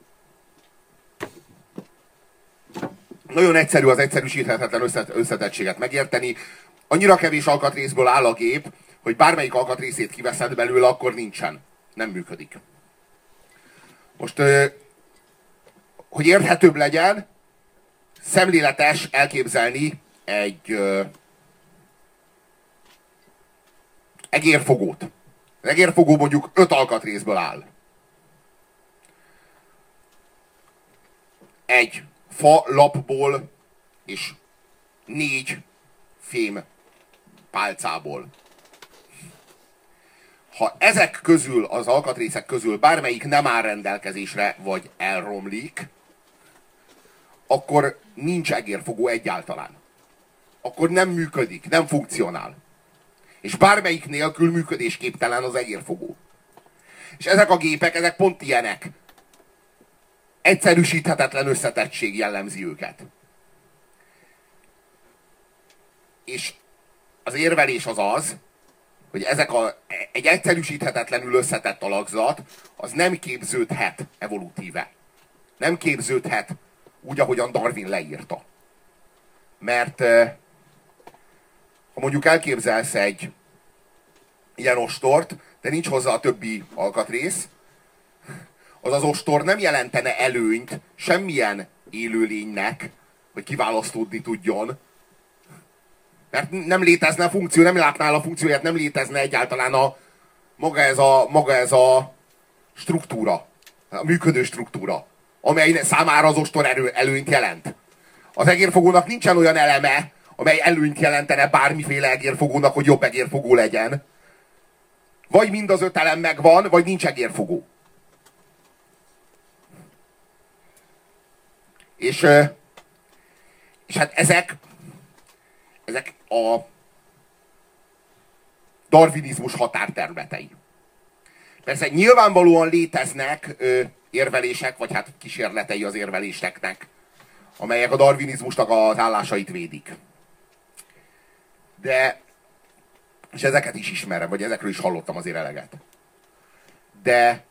Nagyon egyszerű az egyszerűsíthetetlen összetettséget megérteni. Annyira kevés alkatrészből áll a gép, hogy bármelyik alkatrészét kiveszed belőle, akkor nincsen. Nem működik. Most, hogy érthetőbb legyen, szemléletes elképzelni egy egérfogót. Az egérfogó mondjuk 5 alkatrészből áll. Egy fa lapból és 4 fém pálcából. Ha ezek közül, az alkatrészek közül bármelyik nem áll rendelkezésre, vagy elromlik, akkor nincs egérfogó egyáltalán. Akkor nem működik, nem funkcionál. És bármelyik nélkül működésképtelen az egérfogó. És ezek a gépek, ezek pont ilyenek. Egyszerűsíthetetlen összetettség jellemzi őket. És az érvelés az az, hogy egy egyszerűsíthetetlenül összetett alakzat, az nem képződhet evolutíve. Nem képződhet úgy, ahogyan Darwin leírta. Mert ha mondjuk elképzelsz egy ilyen ostort, de nincs hozzá a többi alkatrész, az az ostor nem jelentene előnyt semmilyen élőlénynek, hogy kiválasztódni tudjon, mert nem létezne a funkció, nem látná el a funkcióját, nem létezne egyáltalán maga ez a struktúra, a működő struktúra, amely számára az ostor előnyt jelent. Az egérfogónak nincsen olyan eleme, amely előnyt jelentene bármiféle egérfogónak, hogy jobb egérfogó legyen. Vagy mind az 5 elem megvan, vagy nincs egérfogó. És hát ezek a darwinizmus határterületei. Persze nyilvánvalóan léteznek érvelések, vagy hát kísérletei az érveléseknek, amelyek a darwinizmusnak az állásait védik. És ezeket is ismerem, vagy ezekről is hallottam azért eleget. De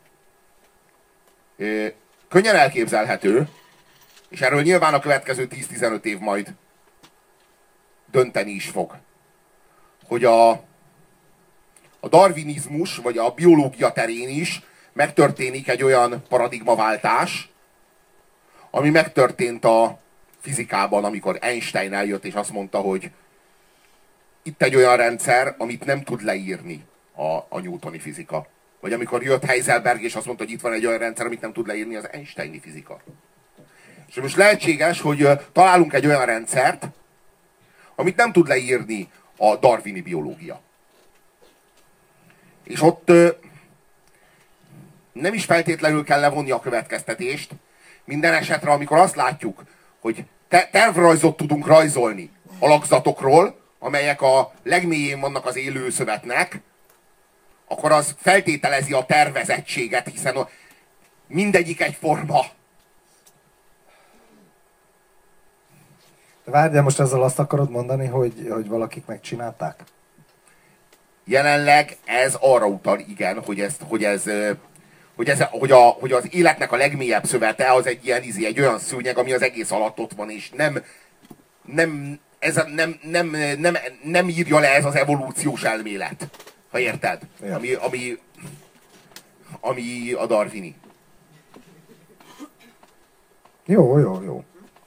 könnyen elképzelhető, és erről nyilván a következő 10-15 év majd dönteni is fog, hogy a darwinizmus, vagy a biológia terén is megtörténik egy olyan paradigmaváltás, ami megtörtént a fizikában, amikor Einstein eljött és azt mondta, hogy itt egy olyan rendszer, amit nem tud leírni a newtoni fizika. Vagy amikor jött Heisenberg és azt mondta, hogy itt van egy olyan rendszer, amit nem tud leírni az Einsteini fizika. És most lehetséges, hogy találunk egy olyan rendszert, amit nem tud leírni a darwini biológia. És ott nem is feltétlenül kell levonni a következtetést. Minden esetre, amikor azt látjuk, hogy tervrajzot tudunk rajzolni alakzatokról, amelyek a legmélyén vannak az élő szövetnek, akkor az feltételezi a tervezettséget, hiszen mindegyik egyforma. Várj, de most ezzel azt akarod mondani, hogy valakik megcsinálták? Jelenleg ez arra utal, igen, hogy az életnek a legmélyebb szövete az egy olyan szőnyeg, ami az egész alatt ott van, és nem írja le ez az evolúciós elmélet. Ha érted? Ja. Ami a darwini. Jó.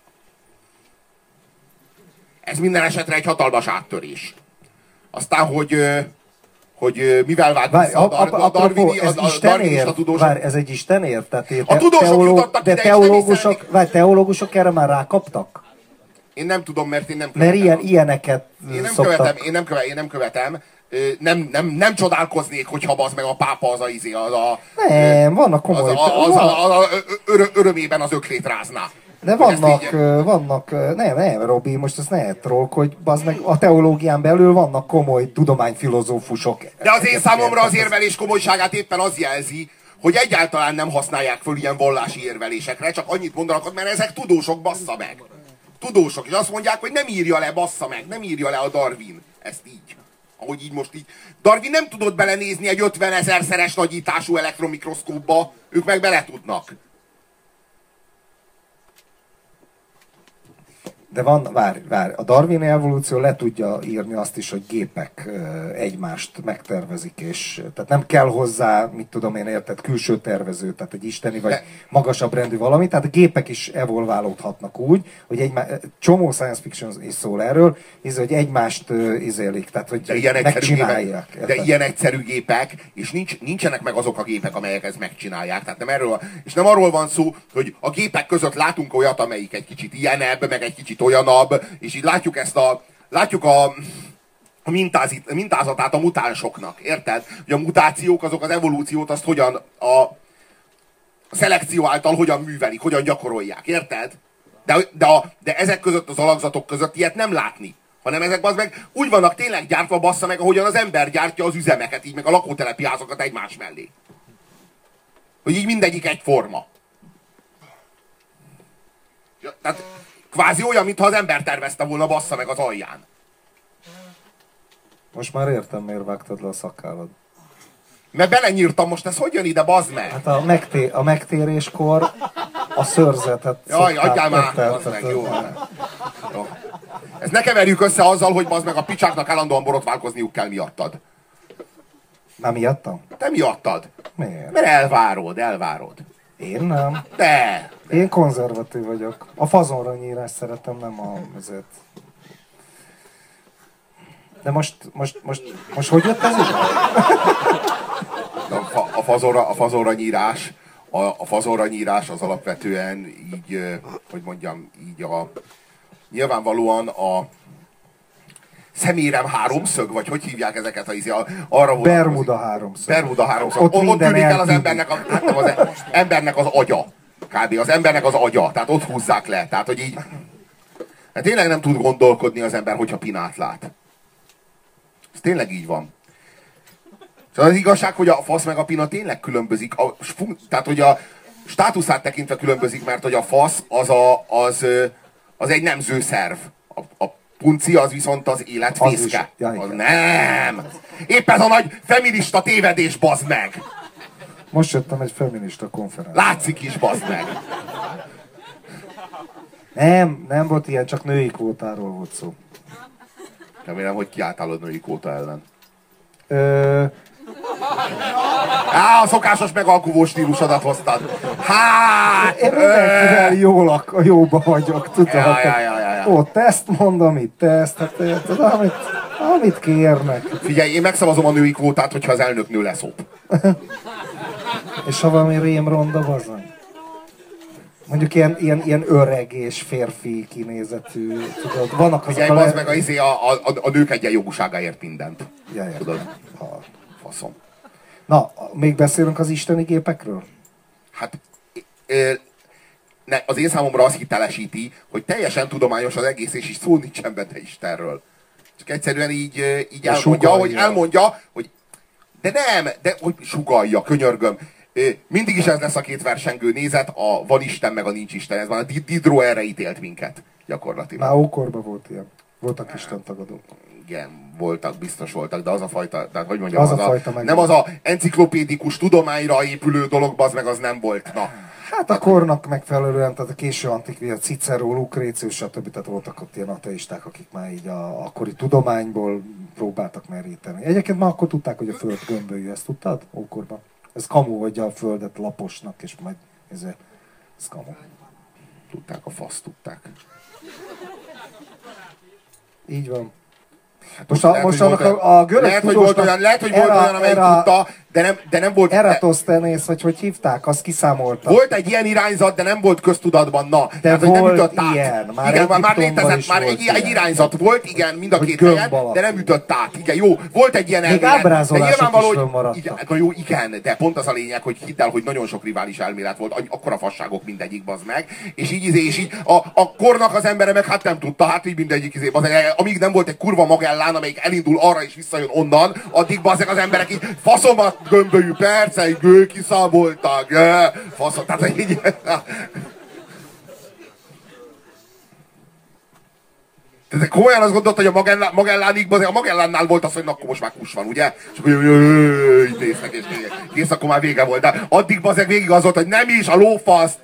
Ez minden esetre egy hatalmas áttörés. Aztán, hogy mivel vált vissza a darwinista tudósok... Várj, ez egy istenért? Tehát a tudósok jutottak ide, teológusok erre már rákaptak? Én nem tudom, mert én nem követem. Mert ilyeneket szoktak. Én nem követem. Nem csodálkoznék, hogyha az meg a pápa Nem, vannak komoly... Örömében az öklét rázná. De vannak, nem, Robi, most ezt ne trollkodj, bazd meg, a teológián belül vannak komoly tudományfilozófusok. De az én számomra az érvelés komolyságát éppen az jelzi, hogy egyáltalán nem használják föl ilyen vallási érvelésekre, csak annyit mondanak, mert ezek tudósok, bassza meg. Tudósok, és azt mondják, hogy nem írja le, bassza meg, nem írja le a Darwin ezt így. Ahogy így most így. Darwin nem tudott belenézni egy 50 000-szeres nagyítású elektromikroszkópba, ők meg bele tudnak. De várj, a darwini evolúció le tudja írni azt is, hogy gépek egymást megtervezik, és tehát nem kell hozzá, mit tudom én, érted, külső tervező, tehát egy isteni vagy magasabb rendű valami, tehát a gépek is evolválódhatnak úgy, hogy csomó science fiction is szól erről, hogy egymást izélik, tehát hogy megcsinálják. De ilyen egyszerű gépek, és nincsenek meg azok a gépek, amelyek ezt megcsinálják. Tehát nem arról van szó, hogy a gépek között látunk olyat, amelyik egy kicsit ilyenebb, meg egy kicsit olyanabb, és így látjuk a mintázatát a mutánsoknak, érted? Hogy a mutációk azok az evolúciót azt hogyan a szelekció által hogyan művelik, hogyan gyakorolják, érted? De ezek között, az alakzatok között ilyet nem látni. Hanem ezek az meg úgy vannak tényleg gyártva, bassza meg, ahogyan az ember gyártja az üzemeket, így meg a lakótelepi házakat egymás mellé. Hogy így mindegyik egyforma. Tehát kvázi olyan, mintha az ember tervezte volna, bassza meg az alján. Most már értem, miért vágtad le a szakállad. Mert belenyírtam, most ez hogy jön ide, bazd meg? Hát a megtéréskor a szőrzetet Jaj, szokták adjál már, bazd meg, jó. Jó. Ezt ne keverjük össze azzal, hogy bazd meg a picsáknak állandóan borotválkozniuk kell miattad. Nem miattam? Te miattad? Miért? Mert elvárod. Én nem. De! Én konzervatív vagyok. A fazonra nyírás szeretem, nem a ezért. De most hogy jött ez ide? A fazonra nyírás az alapvetően így, hogy mondjam, így nyilvánvalóan a szemérem háromszög, vagy hogy hívják ezeket arra Bermuda háromszög. Bermuda háromszög. Ott tűnik el az embernek, embernek az agya. Kb. Az embernek az agya. Tehát ott húzzák le. Tehát, hogy így... Hát tényleg nem tud gondolkodni az ember, hogyha pinát lát. Ez tényleg így van. Szóval az igazság, hogy a fasz meg a pina tényleg különbözik. Tehát, hogy a státuszát tekintve különbözik, mert hogy a fasz az egy nemző szerv. A punci az viszont az élet fészke. Az nem! Épp ez a nagy feminista tévedés, bazd meg! Most jöttem egy feminista konferenciára. Látszik is, bazd meg! Nem volt ilyen, csak női kvótáról volt szó. Remélem, hogy kiálltál a női kvóta ellen. A szokásos megalkuvó stílusodat hoztad. Én mindenkivel jóba vagyok, tudod. Ó, teszt mondom, itt teszt, hát érted, amit kérnek. Figyelj, én megszavazom a női kvótát, hogyha az elnök nő lesz ott. És ha valami rémronda, bazony. Mondjuk ilyen öreg és férfi kinézetű, tudod, vannak azok figyelj, bazd meg a nők egyenjogúságáért mindent. Tudod? Faszom. Na, még beszélünk az isteni gépekről? Hát az én számomra azt hitelesíti, hogy teljesen tudományos az egész, és így szó nincsen benne Istenről. Csak egyszerűen így elmondja, hogy de nem, de hogy sugallja, könyörgöm. Mindig is ez lesz a két versengő nézet, a van Isten meg a nincs Isten. Ez van, a Diderot erre ítélt minket gyakorlatilag. Már ókorban volt ilyen. Voltak istentagadók. Igen, biztos voltak, de az a fajta, tehát hogy mondjam, nem az a enciklopédikus tudományra épülő dolog, az meg az nem volt. Na. Hát a kornak megfelelően, tehát a késő antikvia, Cicero, Lucrécius, stb. Tehát voltak ott ilyen ateisták, akik már így a akkori tudományból próbáltak meríteni. Egyébként már akkor tudták, hogy a föld gömbölyű, ezt tudtad? Ókorban. Ez kamu, hogy a földet laposnak, és majd ez kamu. Tudták, a fasz tudták. Így van. Hát most annak a görög tudósnak... Lehet, hogy volt olyan, amelyik tudta, de nem volt... Eratosthenész, hogy hívták, azt kiszámolta. Volt egy ilyen irányzat, de nem volt köztudatban, na. De hát, volt nem ütött ilyen. Már létezett, már egy irányzat volt, igen, mind a két helyen, de nem ütött át. Igen, jó, volt egy ilyen elmélet. Még ábrázolások is fönnmaradtak. Jó, igen, de pont az a lényeg, hogy hidd el, hogy nagyon sok rivális elmélet volt, akkora fasságok mindegyik, bazd meg. És így a kornak az embere meg hát nem tudta, hát így mindegyik amíg nem volt egy kurva Magellán, amelyik elindul arra és visszajön onnan, addig bazd az emberek így faszomat gömbölyű percei, kiszámoltak, faszom, tehát így... De komolyan azt gondolt, hogy a Magellánnál volt az, hogy na, akkor most már kus van, ugye? És akkor így néznek, és kész, akkor már vége volt. De addig bazeg végig az volt, hogy nem is, a lófaszt!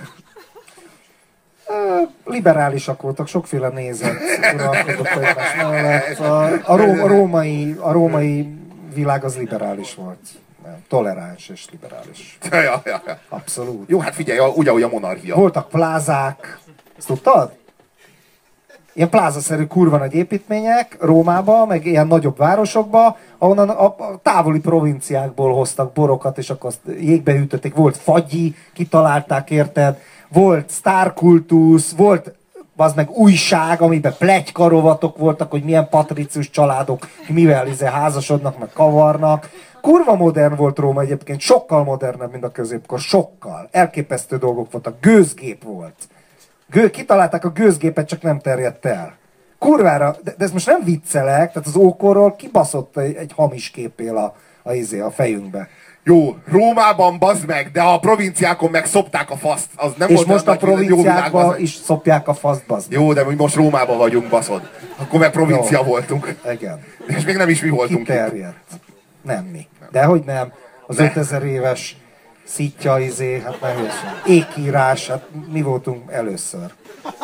Liberálisak voltak, sokféle nézet uralkodott egymás mellett. A római világ az liberális volt. Toleráns és liberális. Ja. Abszolút. Jó, hát figyelj, ugyanúgy a monarchia. Voltak plázák. Ezt tudtad? Ilyen plázaszerű kurva nagy építmények Rómába, meg ilyen nagyobb városokba, ahonnan a távoli provinciákból hoztak borokat, és akkor azt jégbe hűtötték. Volt fagyi, kitalálták, érted? Volt sztárkultusz, volt az meg újság, amiben pletykarovatok voltak, hogy milyen patricius családok mivel házasodnak, meg kavarnak. Kurva modern volt Róma egyébként, sokkal modernebb, mint a középkor, sokkal. Elképesztő dolgok voltak, gőzgép volt. Kitalálták a gőzgépet, csak nem terjedt el. Kurvára, de ezt most nem viccelek, tehát az ókorról kibaszott egy hamis képél a fejünkbe. Jó, Rómában bazd meg, de a provinciákon meg szopták a faszt. Az nem És volt most a nagy, jó provinciákban világ, is szopják a faszt, bazd meg. Jó, de mi most Rómában vagyunk, baszod. Akkor meg provincia Jó. voltunk. Igen. És még nem is mi voltunk itt. Kiterjedt. Nem mi. Dehogy nem. Az 5000 éves szitja, hát nehéz. Ékírás, hát mi voltunk először.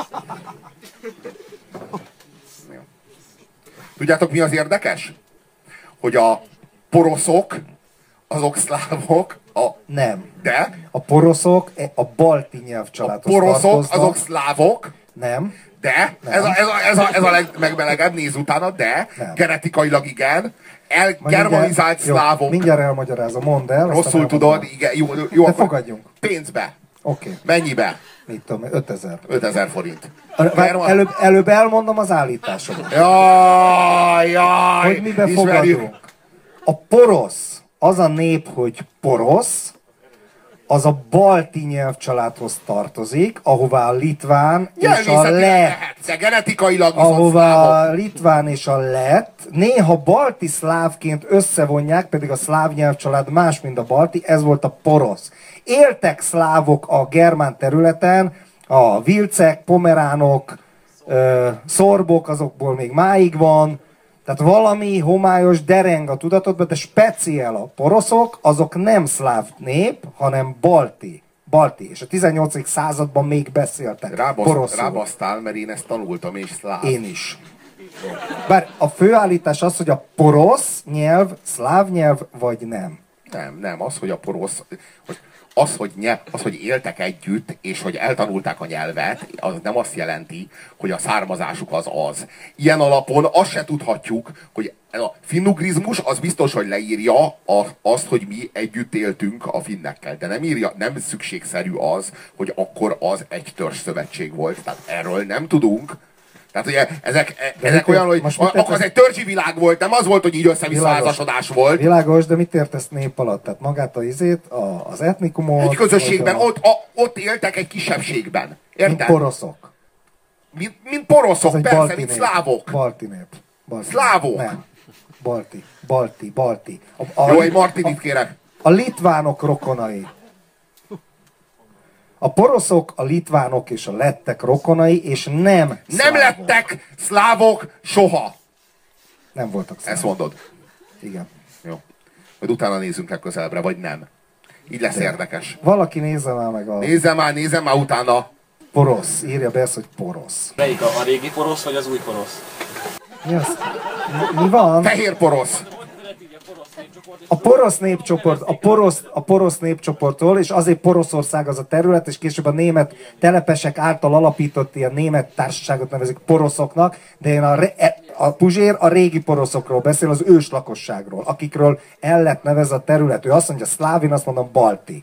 Tudjátok, mi az érdekes? Hogy a poroszok, azok szlávok, Nem. de A poroszok a balti a nyelvcsaládhoz poroszok, tartoznak. azok szlávok, Nem. de, ez a legmegmelegebb, néz utána, de Nem. genetikailag igen, Majd germanizált mindjárt- szlávok. Jó, mindjárt elmagyarázom, mondd el. aztán Rosszul elmondom. tudod, igen, jó De akkor fogadjunk. pénzbe. Oké. Mennyibe? Mit tudom, 5000. 5000 forint. Előbb elmondom az állításomat. Jaj, jaj, Hogy miben ismerjük. fogadunk. A porosz, az a nép, hogy porosz, az a balti nyelvcsaládhoz tartozik, ahová a litván és a Nyelvészetileg lett, lehet, de genetikailag viszont ahová szlávok. a litván és a lett, néha balti szlávként összevonják, pedig a szláv nyelvcsalád más, mint a balti, ez volt a porosz. Éltek szlávok a germán területen, a vilcek, pomeránok, szorbok, azokból még máig van, tehát valami homályos dereng a tudatodban, de speciál a poroszok, azok nem szláv nép, hanem balti. Balti. És a 18. században még beszéltek poroszul. Rábasztál, mert én ezt tanultam, és szláv. Én is. Bár a főállítás az, hogy a porosz nyelv szláv nyelv, vagy nem. Nem, az, hogy a porosz, az, hogy éltek együtt, és hogy eltanulták a nyelvet, az nem azt jelenti, hogy a származásuk az. Ilyen alapon azt se tudhatjuk, hogy a finnugrizmus az biztos, hogy leírja azt, hogy mi együtt éltünk a finnekkel, de nem szükségszerű az, hogy akkor az egy törzsszövetség volt. Tehát erről nem tudunk. Tehát ugye ezek olyan, hogy akkor az egy törzsi világ volt, nem az volt, hogy így össze-vissza házasodás volt. Világos, de mit értesz nép alatt? Tehát magát az etnikumot... Egy közösségben, ott éltek egy kisebbségben. Érted? Mint poroszok. Mint poroszok, Ez egy persze, balti mint nép. szlávok. Balti nép. Szlávok. Nem. Balti. Jó, egy martinit kérek. A litvánok rokonai. A poroszok, a litvánok és a lettek rokonai, és nem Nem lettek szlávok soha. Nem voltak szlávok. Ezt mondod. Igen. Jó. Majd utána nézzünk legközelebbre, vagy nem. Így lesz érdekes. Valaki nézze már meg a Nézzem már utána. porosz. Írja be ezt, hogy porosz. Melyik a régi porosz, vagy az új porosz? Mi az? Mi van? Fehér porosz. A porosz népcsoport, a porosz népcsoporttól, és azért Poroszország az a terület, és később a német telepesek által alapított ilyen német társaságot nevezik poroszoknak, de én a Puzsér a régi poroszokról beszél, az ős lakosságról, akikről el lett nevezve a terület. Ő azt mondja szláv, én azt mondom balti.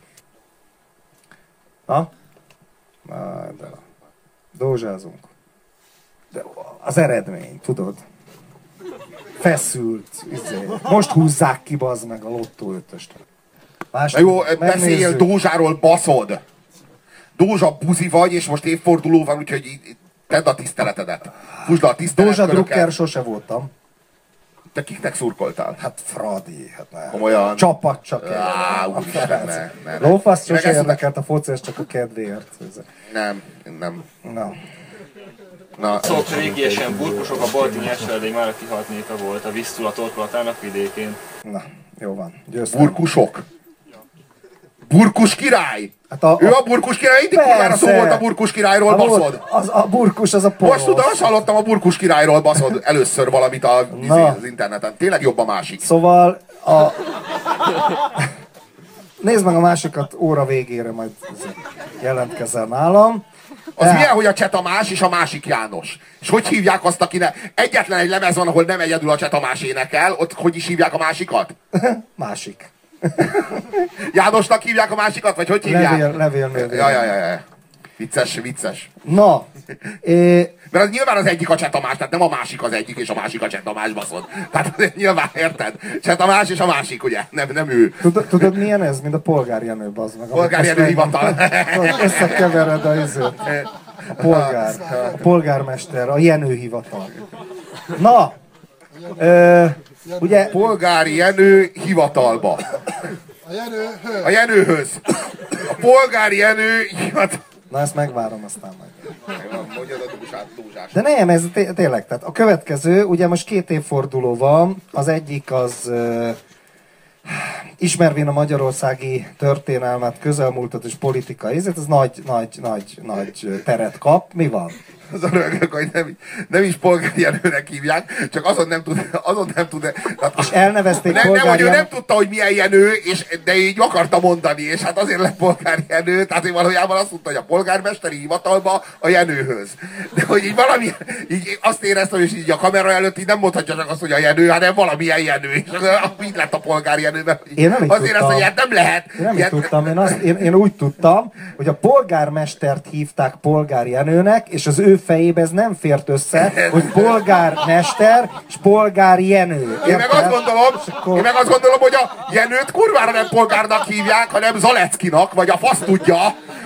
Na? De dózsázunk. De az eredmény, tudod? Feszült. Most húzzák ki, bazd meg a lottó ötöst. Na jó, beszéljél Dózsáról, baszod. Dózsa buzi vagy, és most évforduló van, úgyhogy tedd a tiszteletedet. Húzd le a Dózsa Drucker tiszteletköröket. sose voltam. Te kiknek szurkoltál? Hát Fradi, hát nem. Komolyan? Csapat csak Úristen, ne. Lófasz Meg sose ezt- érdekelt a foci, ez csak a kedvéért. Nem. Na. Na, Szóval régiesen burkusok, a balti nyelvcsaládai már kihalt népe volt a Visztula torkolatának vidékén. Na, jó van. Győztem. burkusok. Burkus király! Hát Ő a burkus király, mindig kurvára szó volt a burkus királyról, baszod. A burkus az a porosz. Most tudom, azt hallottam a burkus királyról, baszod, először valamit az interneten. Tényleg jobb a másik. Szóval nézd meg a másikat, óra végére majd jelentkezel nálam. Az milyen, hogy a Cseh Tamás és a másik János? És hogy hívják azt, akinek egyetlen egy lemez van, ahol nem egyedül a Cseh Tamás énekel, ott hogy is hívják a másikat? Másik. Jánosnak hívják a másikat, vagy hogy hívják? Levélnél. Ja. Vicces. Na, Mert az nyilván az egyik a Cseh Tamás, tehát nem a másik az egyik, és a másik a Cseh Tamás, baszod. Tehát nyilván érted? Cseh Tamás és a másik, ugye? Nem ő. tudod milyen ez? Mint a Polgár Jenő, bazd meg. Polgár Jenő hivatal. Összekevered a izőt. A polgármester, a Jenő hivatal. Na, ugye... Polgári Jenő hivatalba. A Jenőhöz. A polgári Jenő hivatal. Na, ezt megvárom, aztán majd. Mondjad a dúzsás. De nem, ez tényleg, tehát a következő, ugye most 2 évforduló van, az egyik az ismervén a magyarországi történelmet, közelmúltat és politikai, ez nagy teret kap. Mi van? Azon örülök, hogy nem is polgári Jenőnek hívják, csak azon nem tud. És elnevezték nem, hogy ő nem tudta, hogy milyen Jenő, de így akarta mondani, és hát azért lett polgári Jenő, tehát ő valójában azt mondta, hogy a polgármesteri hivatalba a Jenőhöz. De hogy így valami, így azt éreztem, és így a kamera előtt így nem mondhatja csak azt, hogy a Jenő, hanem valamilyen Jenő, és így lett a polgári Jenő, mert azt éreztem, hogy hát nem lehet. Én nem így tudtam, én úgy tudtam, hogy a polgármestert hívták polgári Jenőnek, és az ő fejébe ez nem fért össze, hogy polgármester és polgári Jenő. Én meg azt gondolom, hogy a Jenőt kurvára nem polgárnak hívják, hanem Zaleckinak, vagy a fasz tudja.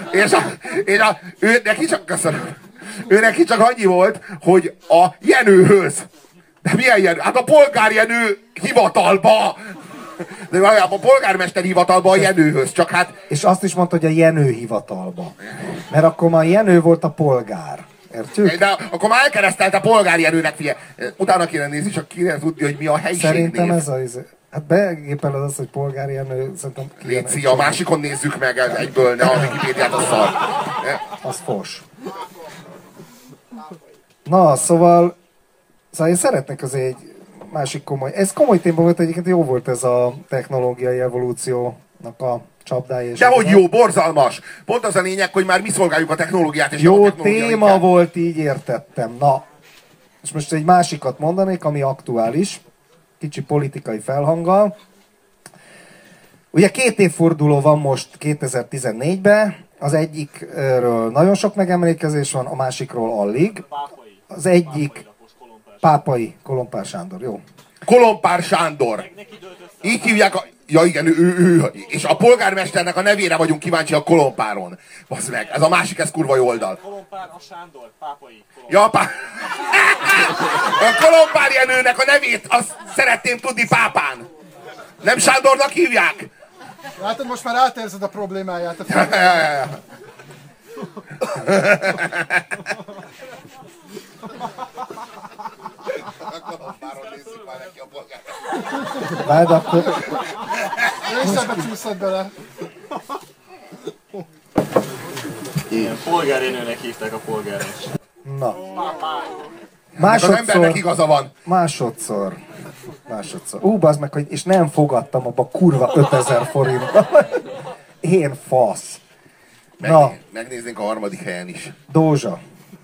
Ő neki csak annyi volt, hogy a Jenőhöz. De milyen Jenő? Hát a polgár Jenő hivatalba. De valójában a polgármester hivatalba a Jenőhöz, csak hát... És azt is mondta, hogy a Jenő hivatalba. Mert akkor már Jenő volt a polgár. Értjük? De akkor már elkeresztelte a polgári Jenőnek, figyelj. Utána kéne nézni, csak kéne tudni, hogy mi a helyiség. Szerintem ez az... Hát begépeled azt, hogy polgári Jenő, szerintem... Léci, a másikon nézzük meg egyből, ne a Wikipédiát, a szar. Az fos. Na, szóval én szeretnék azért egy másik komoly... Ez komoly téma volt, egyébként jó volt ez a technológiai evolúciónak a csapdája. Dehogy jó, borzalmas! Pont az a lényeg, hogy már mi szolgáljuk a technológiát, és jó a technológia téma inkább. volt, így értettem. Na, és most egy másikat mondanék, ami aktuális, kicsi politikai felhanggal. Ugye 2 évforduló van most 2014-ben, az egyikről nagyon sok megemlékezés van, a másikról alig. Az egyik Pápai Kolompár Sándor, jó. Kolompár Sándor. Így hívják a... Ja igen, ő. És a polgármesternek a nevére vagyunk kíváncsi a Kolompáron. Basz meg, ez a másik, ez kurva jó oldal. Kolompár a Sándor, Pápai. Ja, a Kolompár Jenőnek a nevét azt szeretném tudni pápán. Nem Sándornak hívják? Látod, most már átérzed a problémáját. Várj, akkor... Részebe csúszod bele. Polgári Jenőnek hívták a polgármester. Na. Az embernek igaza van. Másodszor. Bazd meg, hogy és nem fogadtam abba kurva 5000 forintba. Én fasz. Na. Megnéznénk a 3. helyen is. Dózsa.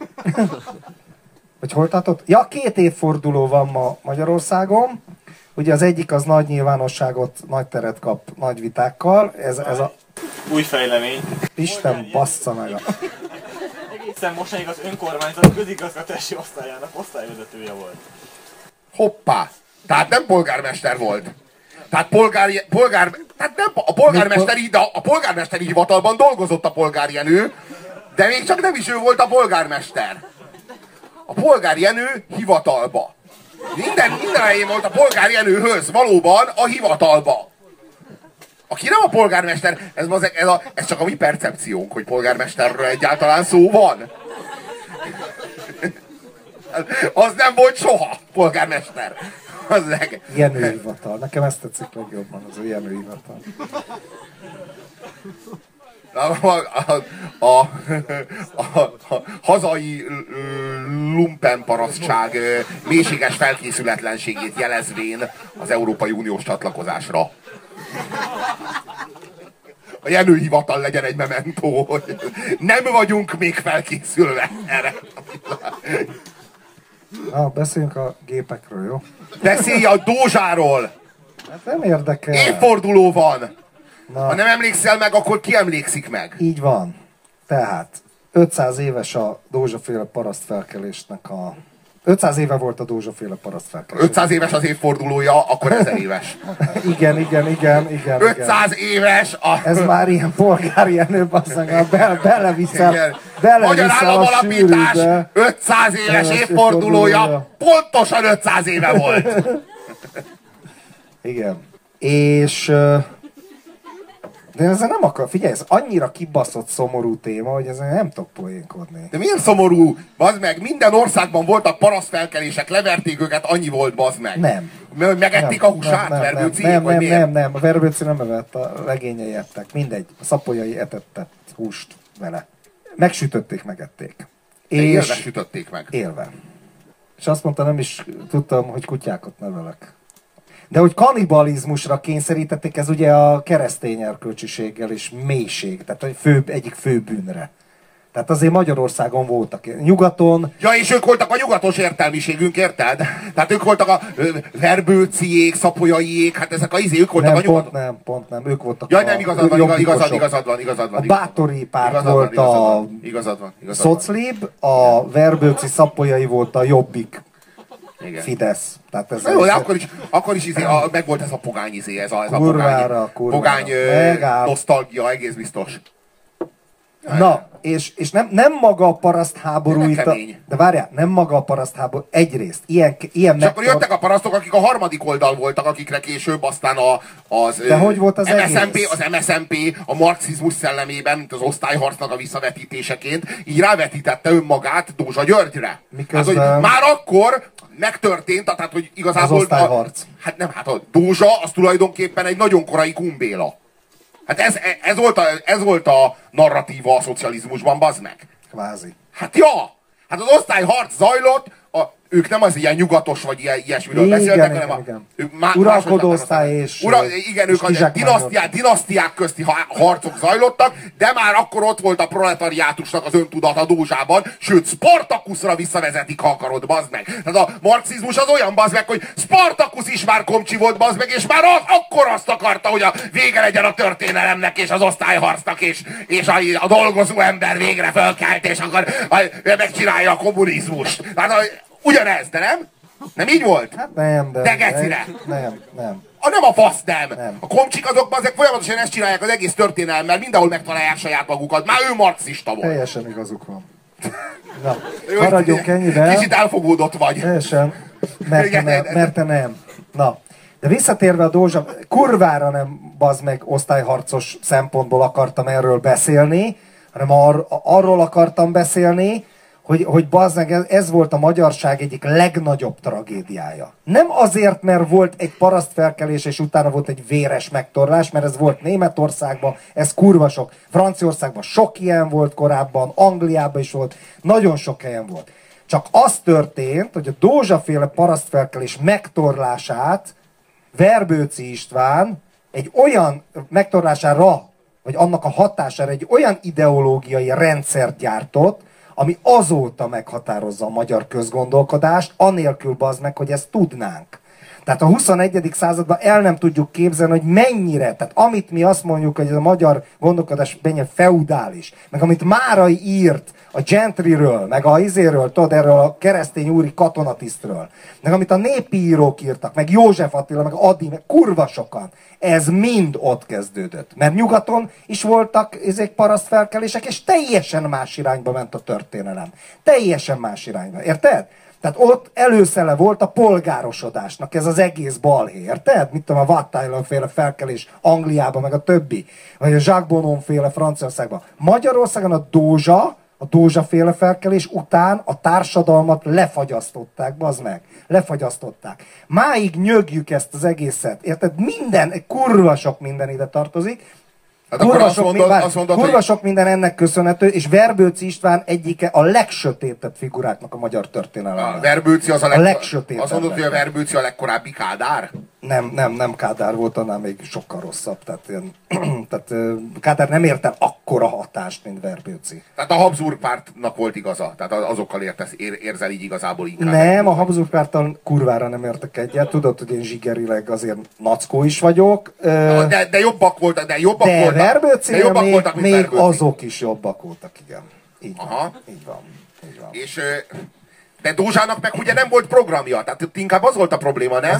Hogy hol tartott? Ja, 2 évforduló van ma Magyarországon. Ugye az egyik az nagy nyilvánosságot, nagy teret kap nagy vitákkal. Ez a... Új fejlemény. Isten bassza meg a... Egészen mostanig az önkormányzat közigazgatási osztályának osztályvezetője volt. Hoppá! Tehát nem polgármester volt. Tehát tehát nem a polgármesteri hivatalban dolgozott a polgári Jenő, de még csak nem is ő volt a polgármester. A polgári Jenő hivatalba. Minden helyén volt a polgári Jenőhöz, valóban a hivatalba. Aki nem a polgármester, ez csak a mi percepciónk, hogy polgármesterről egyáltalán szó van. Az nem volt soha polgármester. Jenő hivatal. Nekem ezt tetszik legjobban, az a Jenő hivatal. A hazai lumpenparasztság mélységes felkészületlenségét jelezvén az Európai Uniós csatlakozásra. A Jenő hivatal legyen egy mementó, hogy nem vagyunk még felkészülve erre. Na, beszéljünk a gépekről, jó? Beszélj a Dózsáról! Hát nem érdekel. Évforduló van! Na. Ha nem emlékszel meg, akkor ki emlékszik meg? Így van. Tehát 500 éves a Dózsaféle parasztfelkelésnek a 500 éve volt a Dózsa-féle parasztfelkelés. 500 éves az évfordulója, akkor 1000 éves. Igen. 500 éves Ez már ilyen polgárjenő, basszag, beleviszel Magyar a államalapítás sűrűbe. 500 éves évfordulója pontosan 500 éve volt. Igen. És... De ezzel nem akar, figyelj, ez annyira kibaszott szomorú téma, hogy ezzel nem tudok poénkodni. De milyen szomorú, bazd meg, minden országban voltak parasztfelkelések, leverték őket, annyi volt, bazd meg. Nem. Megették a húsát, Verbőciék, vagy miért? Nem, a Verbőci nem evett, a legényei ettek, mindegy, a szapolyai etettek húst vele. Megsütötték, megették. De élve sütötték meg. Élve. És azt mondta, nem is tudtam, hogy kutyákat nevelek. De hogy kannibalizmusra kényszerítették, ez ugye a keresztény erkölcsiséggel és mélység, tehát egyik fő bűnre. Tehát azért Magyarországon voltak. Nyugaton... Ja, és ők voltak a nyugatos értelmiségünk, érted? Tehát ők voltak a Verbőciék, Szapolyaiék, hát ezek a ők voltak nem, a nyugatos... Pont nem, ők voltak ja, nem, igazad van. A Bátori párt volt a Szoclib, a Verbőci Szapolyai volt a Jobbik. Igen. Fidesz. Tehát ez jó, de akkor is meg volt ez a pogány ez a pogány nosztalgia, egész biztos. Na, és nem maga a parasztháború itt de várjál, nem maga a parasztháború, egyrészt, ilyen és akkor jöttek a parasztok, akik a harmadik oldal voltak, akikre később aztán hogy volt az MSZNP a marxizmus szellemében, mint az osztályharcnak a visszavetítéseként, így rávetítette önmagát Dózsa Györgyre. Miközben... Hát, hogy már akkor megtörtént, tehát hogy igazából... Az osztályharc. Hát a Dózsa az tulajdonképpen egy nagyon korai Kumbéla. Hát ez volt a narratíva a szocializmusban, bazd meg. Kvázi. Hát ja! Hát az osztályharc zajlott, ők nem az ilyen nyugatos vagy ilyesmiről beszéltek, hanem uralkodó osztály és igen, ők a dinasztiák közti harcok zajlottak, de már akkor ott volt a proletariátusnak az öntudata Dózsában, sőt, Spartakuszra visszavezetik, ha akarod, bazd meg. Tehát a marxizmus az olyan, bazd meg, hogy Spartakusz is már komcsi volt, bazd meg, és már akkor azt akarta, hogy a vége legyen a történelemnek, és az osztályharcnak, és a dolgozó ember végre fölkelt, és akkor megcsinálja a kommunizmust. Hát, ugyanez, de nem? Nem így volt? Hát nem, de gecire! Nem. Nem a fasz, nem. A komcsik azok azért folyamatosan ezt csinálják az egész történelemmel, mindenhol megtalálják saját magukat. Már ő marxista volt. Teljesen igazuk van. Na, maradjunk ennyiben. Kicsit elfogódott vagy. Teljesen, mert te nem. Na, de visszatérve a Dózsa, kurvára nem, bazd meg, osztályharcos szempontból akartam erről beszélni, hanem arról akartam beszélni, hogy bazd meg, ez volt a magyarság egyik legnagyobb tragédiája. Nem azért, mert volt egy parasztfelkelés, és utána volt egy véres megtorlás, mert ez volt Németországban, ez kurva sok. Franciaországban sok ilyen volt korábban, Angliában is volt, nagyon sok helyen volt. Csak az történt, hogy a Dózsa-féle parasztfelkelés megtorlását Verbőci István egy olyan megtorlására, vagy annak a hatására egy olyan ideológiai rendszert gyártott, ami azóta meghatározza a magyar közgondolkodást, anélkül bazd meg, hogy ezt tudnánk. Tehát a 21. században el nem tudjuk képzelni, hogy mennyire, tehát amit mi azt mondjuk, hogy ez a magyar gondolkodás mennyire feudális, meg amit Márai írt a Gentryről, meg a izéről, tudod, erről a keresztény úri katonatisztről, meg amit a népi írók írtak, meg József Attila, meg Adi, meg kurva sokan, ez mind ott kezdődött. Mert nyugaton is voltak ezek parasztfelkelések, és teljesen más irányba ment a történelem. Teljesen más irányba. Érted? Tehát ott előszele volt a polgárosodásnak ez az egész balhé, érted? Mit tudom, a Wat Tyler-féle felkelés Angliában, meg a többi. Vagy a Jacques Bonhomme-féle Franciaországban. Magyarországon a Dózsa-féle felkelés után a társadalmat lefagyasztották, bazd meg. Lefagyasztották. Máig nyögjük ezt az egészet, érted? Kurva sok minden ide tartozik. Hát kurva sok minden ennek köszönhető, és Verbőci István egyike a legsötétebb figuráknak a magyar történelemben. A Verbőci az a legsötétebb. Azt mondod, hogy a Verbőci a legkorábbi Kádár? Nem Kádár volt, annál még sokkal rosszabb. Tehát Kádár nem ért el akkora hatást, mint Verbőci. Tehát a Habsburg pártnak volt igaza? Tehát azokkal érzel így igazából inkább? Nem, a Habsburg párttal kurvára nem értek egyet. Tudod, hogy én zsigerileg azért nackó is vagyok. De jobbak voltak, de Verbőcinél még Verbőci. azok is jobbak voltak, igen. Így van. És De Dózsának meg ugye nem volt programja, tehát itt inkább az volt a probléma, nem?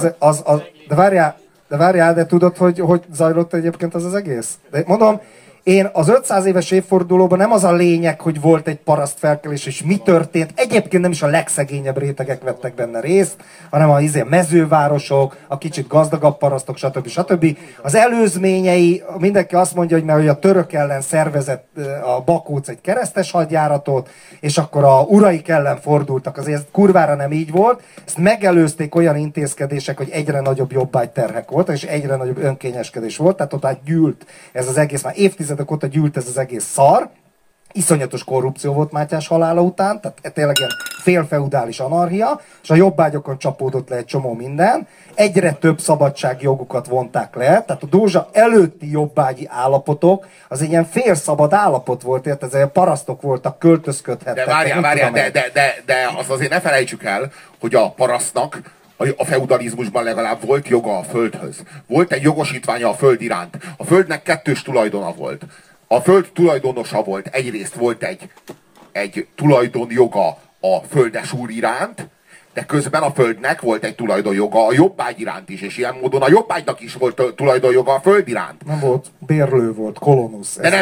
De várjál, de tudod, hogy zajlott egyébként az egész? De mondom, én az 500 éves évfordulóban nem az a lényeg, hogy volt egy parasztfelkelés, és mi történt. Egyébként nem is a legszegényebb rétegek vettek benne részt, hanem a mezővárosok, a kicsit gazdagabb parasztok, stb. Az előzményei, mindenki azt mondja, hogy mert a török ellen szervezett a Bakóc egy keresztes hadjáratot, és akkor a uraik ellen fordultak. Azért kurvára nem így volt. Ezt megelőzték olyan intézkedések, hogy egyre nagyobb jobbágyterhek voltak, és egyre nagyobb önkényeskedés volt. Tehát ott gyűlt ez az egész, már évtizedek óta gyűlt ez az egész szar. Iszonyatos korrupció volt Mátyás halála után, tehát tényleg ilyen félfeudális anarchia, és a jobbágyokon csapódott le egy csomó minden. Egyre több szabadságjogokat vonták le, tehát a Dózsa előtti jobbágyi állapotok az egy ilyen félszabad állapot volt, érted? Ezek parasztok voltak, költözködhettek. De várjál, de azt azért ne felejtsük el, hogy a parasztnak a feudalizmusban legalább volt joga a földhöz. Volt egy jogosítványa a föld iránt. A földnek kettős tulajdona volt. A föld tulajdonosa volt. Egyrészt volt egy tulajdonjoga a földes úr iránt, de közben a földnek volt egy tulajdonjoga a jobbágy iránt is, és ilyen módon a jobbágynak is volt tulajdonjoga a föld iránt. Nem volt, bérlő volt, kolonusz. De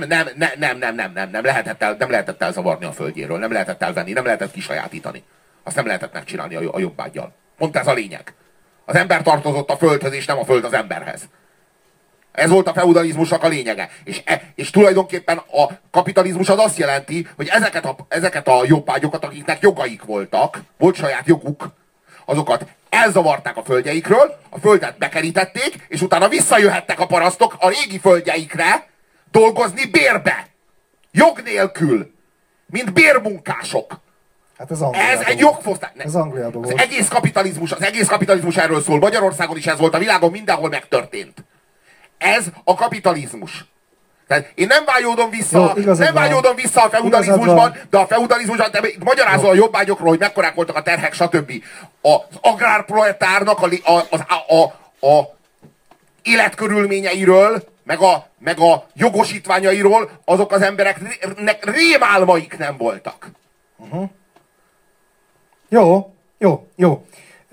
nem lehetett elzavarni a földjéről, nem lehetett elvenni, nem lehetett kisajátítani. Azt nem lehetett megcsinálni a jobbággyal. Pont ez a lényeg. Az ember tartozott a földhöz, és nem a föld az emberhez. Ez volt a feudalizmusnak a lényege. És tulajdonképpen a kapitalizmus az azt jelenti, hogy ezeket a jobbágyokat, akiknek jogaik voltak, volt saját joguk, azokat elzavarták a földjeikről, a földet bekerítették, és utána visszajöhettek a parasztok a régi földjeikre dolgozni bérbe. Jog nélkül. Mint bérmunkások. Hát ez egy jogfosztás. Ez Angliában volt. Az egész kapitalizmus erről szól. Magyarországon is ez volt, a világon mindenhol megtörtént. Ez a kapitalizmus. Tehát én nem vágyódom vissza a feudalizmusban, de a feudalizmusban te magyarázol a jobbágyokról, hogy mekkorák voltak a terhek, stb. Az agrárproletárnak a életkörülményeiről, meg a jogosítványairól azok az embereknek rémálmaik nem voltak. Jó.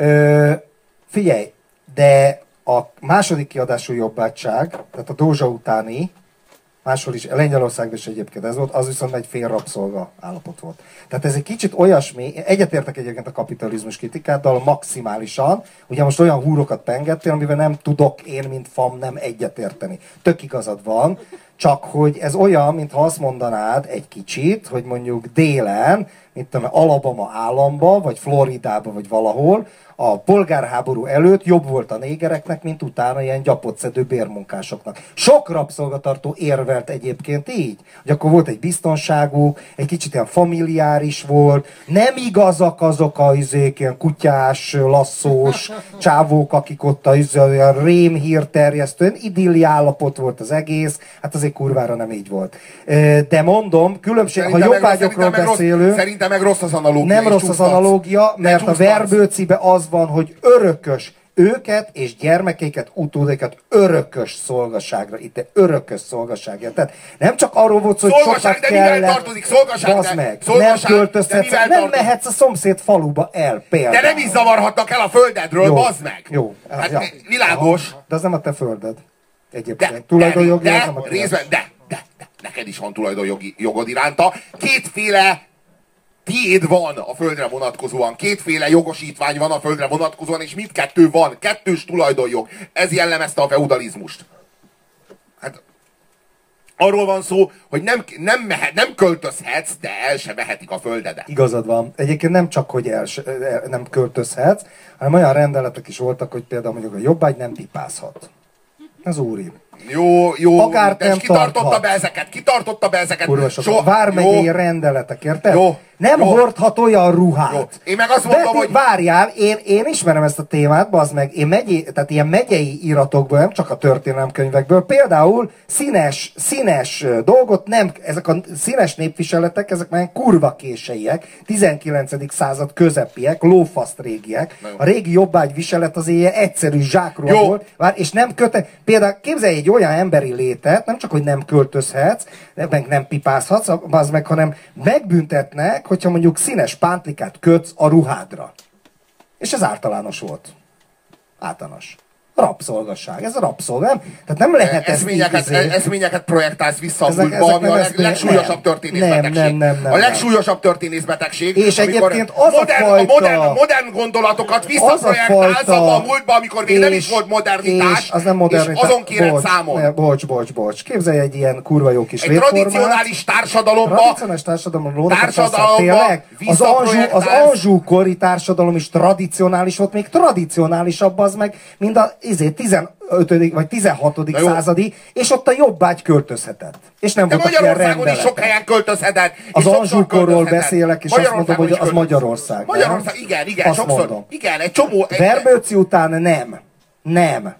Figyelj, de a második kiadású jobbágyság, tehát a Dózsa utáni, máshol is, Lengyelországban is egyébként ez volt, az viszont egy fél rabszolga állapot volt. Tehát ez egy kicsit olyasmi, egyetértek egyébként a kapitalizmus kritikáddal maximálisan, ugye most olyan húrokat pengettél, amivel nem tudok én, mint fam, nem egyetérteni. Tök igazad van, csak hogy ez olyan, mintha azt mondanád egy kicsit, hogy mondjuk délen, mint tudom, Alabama államba, vagy Floridába, vagy valahol, a polgárháború előtt jobb volt a négereknek, mint utána ilyen gyapotszedő bérmunkásoknak. Sok rabszolgatartó érvelt egyébként így, hogy akkor volt egy biztonságuk, egy kicsit ilyen familiáris volt, nem igazak azok a ilyen kutyás, lasszós csávók, akik ott olyan rémhírterjesztően, idilli állapot volt az egész, hát azért kurvára nem így volt. De mondom, különbség, ha jobbágyokról beszélünk, szerintem meg rossz az analógia. Nem rossz az analógia, mert a verbőcibe az van, hogy örökös őket és gyermekeiket, utódaikat örökös szolgaságra, itt örökös szolgaságra. Tehát nem csak arról volt szó, hogy sokat kellett, bazd meg, nem költözhetsz, nem mehetsz a szomszéd faluba el például. De nem is zavarhatnak el a földedről, bazd meg! Jó. Hát világos. De az nem a te földed. Egyébként. Tulajdonjogi az nem a részben, de. Neked is van tulajdonjogod iránta. Kétféle tiéd van a földre vonatkozóan, kétféle jogosítvány van a földre vonatkozóan, és mindkettő van, kettős tulajdonjog. Ez jellemezte a feudalizmust. Hát arról van szó, hogy nem költözhetsz, de el se vehetik a földedet. Igazad van. Egyébként nem csak, hogy nem költözhetsz, hanem olyan rendeletek is voltak, hogy például mondjuk a jobbágy nem pipázhat. Ez úri. Jó, de kitartotta be ezeket. Vármegyei rendeletek, érted? Nem hordhat olyan ruhát. Jó. Én meg azt mondom, hogy... Várjál, én ismerem ezt a témát, bazd meg, tehát ilyen megyei iratokból, nem csak a történelemkönyvekből, például színes dolgot nem, ezek a színes népviseletek, ezek már kurva késeiek, 19. század közepiek, lófaszt régiek. A régi jobbágy viselet az ilyen egyszerű zsákról volt, és nem például képzelj egy egy olyan emberi létet, nem csak, hogy nem költözhetsz, meg nem pipázhatsz, az meg, hanem megbüntetnek, hogyha mondjuk színes pántlikát kötsz a ruhádra. És ez általános volt. Általános. Rabszolgasság. Ez a rabszolgám. Tehát nem lehet eszményeket projektálsz vissza a múltba, ami a legsúlyosabb történészbetegség. Nem. A legsúlyosabb történészbetegség. És egyébként az a fajta... modern gondolatokat visszaprojektálsz abba a múltba, amikor még nem is volt modernitás, és az nem modernitás. És azon kéred számon. Bocs. Képzelj egy ilyen kurva jó kis egy létformát. tradicionális társadalomba tényleg? Az Anjou-kori társadalom is tradicionális volt, még tradicionálisabb az meg, mint a 15. vagy 16. századi, és ott a jobbágy költözhetett. És nem voltak ilyen rendeletek. Magyarországon is sok helyen költözhetett. Az Anjou-korról beszélek, és azt mondom, hogy az Magyarország. Magyarország, igen, sokszor. Mondom. Igen, egy csomó... Verbőci után nem.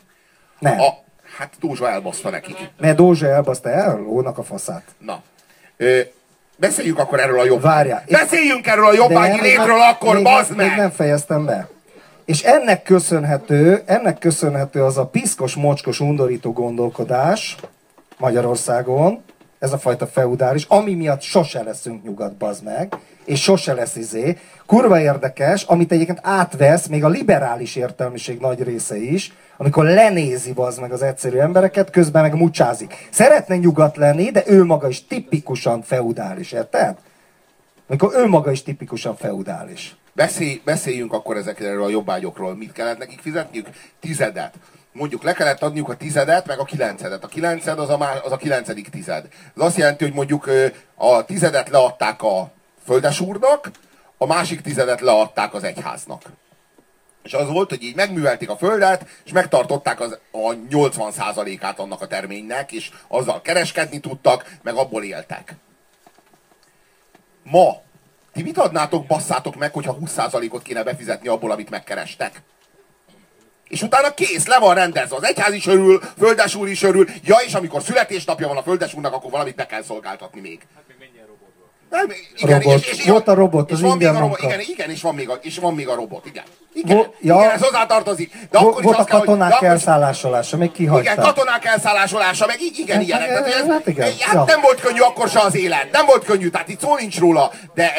Hát Dózsa elbaszta nekik. Mert Dózsa elbaszta el, lónak a faszát. Na. Beszéljünk akkor erről a Várjál. Beszéljünk erről a jobbágyi létről akkor, bazd meg! Még nem fejeztem be. És ennek köszönhető az a piszkos, mocskos, undorító gondolkodás Magyarországon, ez a fajta feudális, ami miatt sose leszünk nyugat, bazd meg, és sose lesz kurva érdekes, amit egyébként átvesz még a liberális értelmiség nagy része is, amikor lenézi bazd meg az egyszerű embereket, közben meg mucsázik. Szeretne nyugat lenni, de ő maga is tipikusan feudális, érted? Amikor ő maga is tipikusan feudális. Beszéljünk akkor ezekről a jobbágyokról. Mit kellett nekik fizetniük? 10. Mondjuk le kellett adniuk a 10, meg a 9. A 9 az a 9. tized. Ez azt jelenti, hogy mondjuk a 10 leadták a földesúrnak, a másik 10 leadták az egyháznak. És az volt, hogy így megművelték a földet, és megtartották a 80%-át annak a terménynek, és azzal kereskedni tudtak, meg abból éltek. Ma ti mit adnátok, basszátok meg, hogyha 20%-ot kéne befizetni abból, amit megkerestek? És utána kész, le van rendezve. Az egyház is örül, földesúr is örül. Ja, és amikor születésnapja van a földesúrnak, akkor valamit be kell szolgáltatni még. Hát még mennyien robotból? Igen, robot. Volt a robot, az ingyen munka. Igen, és van még a robot, igen. Igen, ez hozzátartozik. De akkor volt a katonák elszállásolása, még kihagyták. Igen, katonák elszállásolásolása, meg igen, ilyenek. Hát nem volt könnyű akkor se az élet. Nem volt könnyű, tehát itt szó nincs róla. De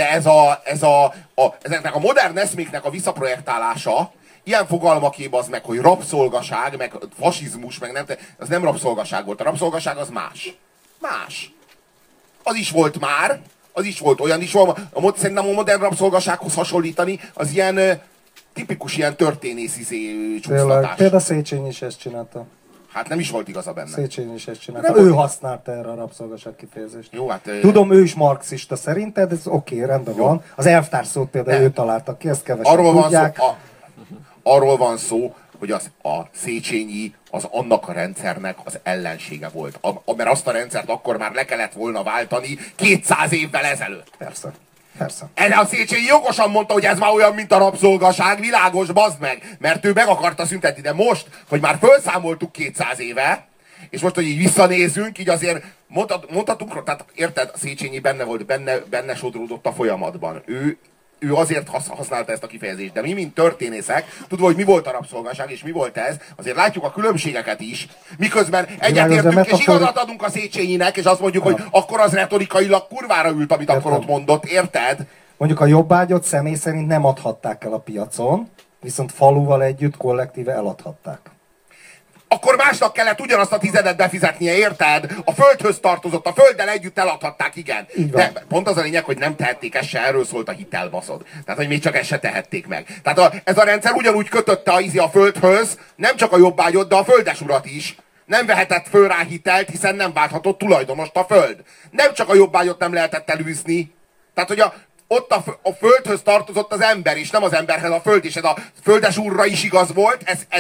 ezeknek a modern eszméknek a visszaprojektálása, ilyen fogalmaképp az meg, hogy rabszolgaság, meg fasizmus, meg nem, az nem rabszolgaság volt. A rabszolgaság az más. Más. Az is volt már, az is volt, olyan is volt. Szerintem a modern rabszolgasághoz hasonlítani, az ilyen tipikus ilyen történész csúsztatás. Például Széchenyi is ezt csinálta. Hát nem is volt igaza benne. Széchenyi is ezt csinálta. Ő használta erre a rabszolgaság kifejezést. Jó, hát, tudom, ő is marxista szerinted, ez oké, rendben van. Az elvtárs szót például ő találta ki, ezt kevesen tudják. Arról van szó, hogy a Széchenyi az annak a rendszernek az ellensége volt. Mert azt a rendszert akkor már le kellett volna váltani 200 évvel ezelőtt. Persze. Erre a Széchenyi jogosan mondta, hogy ez már olyan, mint a rabszolgaság, világos, bazd meg, mert ő meg akarta szüntetni, de most, hogy már felszámoltuk 200 éve, és most, hogy így visszanézünk, így azért mondhatunk, tehát érted, a Széchenyi benne volt, benne sodródott a folyamatban. Ő azért használta ezt a kifejezést, de mi, mint történészek, tudva, hogy mi volt a rabszolgaság, és mi volt ez, azért látjuk a különbségeket is, miközben egyetértünk, és igazat adunk a Széchenyinek, és azt mondjuk, hogy akkor az retorikailag kurvára ült, amit akkor ott mondott, érted? Mondjuk a jobbágyot személy szerint nem adhatták el a piacon, viszont faluval együtt kollektíve eladhatták. Akkor másnak kellett ugyanazt a 10 befizetnie, érted? A földhöz tartozott, a földdel együtt eladhatták, igen. De pont az a lényeg, hogy nem tehették, ez se erről szólt a hitelbaszod. Tehát, hogy még csak ezt se tehették meg. Tehát ez a rendszer ugyanúgy kötötte a földhöz, nem csak a jobbágyot, de a földesurat is. Nem vehetett föl rá hitelt, hiszen nem válthatott tulajdonost a föld. Nem csak a jobbágyot nem lehetett elűzni. Tehát, hogy ott a földhöz tartozott az ember, és nem az emberhez a föld, és ez a földesúrra is igaz volt,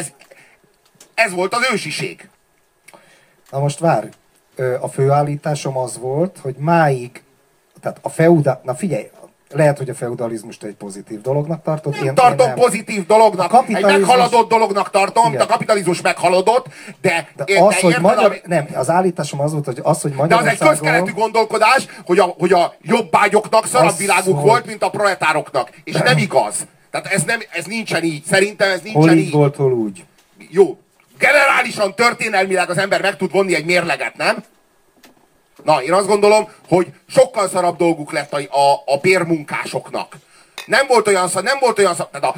ez volt az ősiség. Na most várj, a főállításom az volt, hogy máig, tehát a feudal... Na figyelj, lehet, hogy a feudalizmust egy pozitív dolognak tartod. Nem tartom pozitív dolognak, egy meghaladott dolognak tartom, igen. A kapitalizmus meghaladott, de az, hogy nem, az állításom az volt, hogy Magyarországon... De az egy közkeletű gondolkodás, hogy a jobbágyoknak szarabb világuk volt, mint a proletároknak. És nem igaz. Tehát ez nincsen így. Szerintem ez nincsen így. Hol így volt, hol úgy. Jó. Generálisan, történelmileg az ember meg tud vonni egy mérleget, nem? Na, én azt gondolom, hogy sokkal szarabb dolguk lett a bérmunkásoknak. Nem volt olyan tehát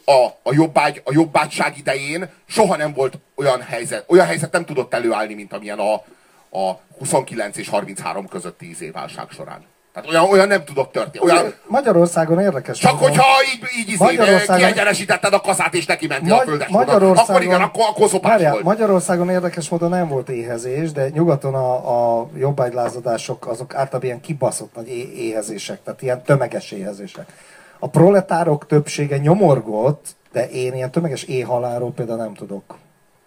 a jobbágyság idején soha nem volt olyan helyzet. Olyan helyzet nem tudott előállni, mint amilyen a 29 és 33 közötti válság során. Tehát olyan nem tudott történni. Magyarországon érdekes. Csak hogyha így kiegyenesítetted a kaszát és neki mentél a földesmódon. Akkor igen, akkor szopás volt. Magyarországon érdekes módon nem volt éhezés, de nyugaton a jobbágylázadások azok általában ilyen kibaszott nagy éhezések, tehát ilyen tömeges éhezések. A proletárok többsége nyomorgott, de én ilyen tömeges éhhalálról például nem tudok.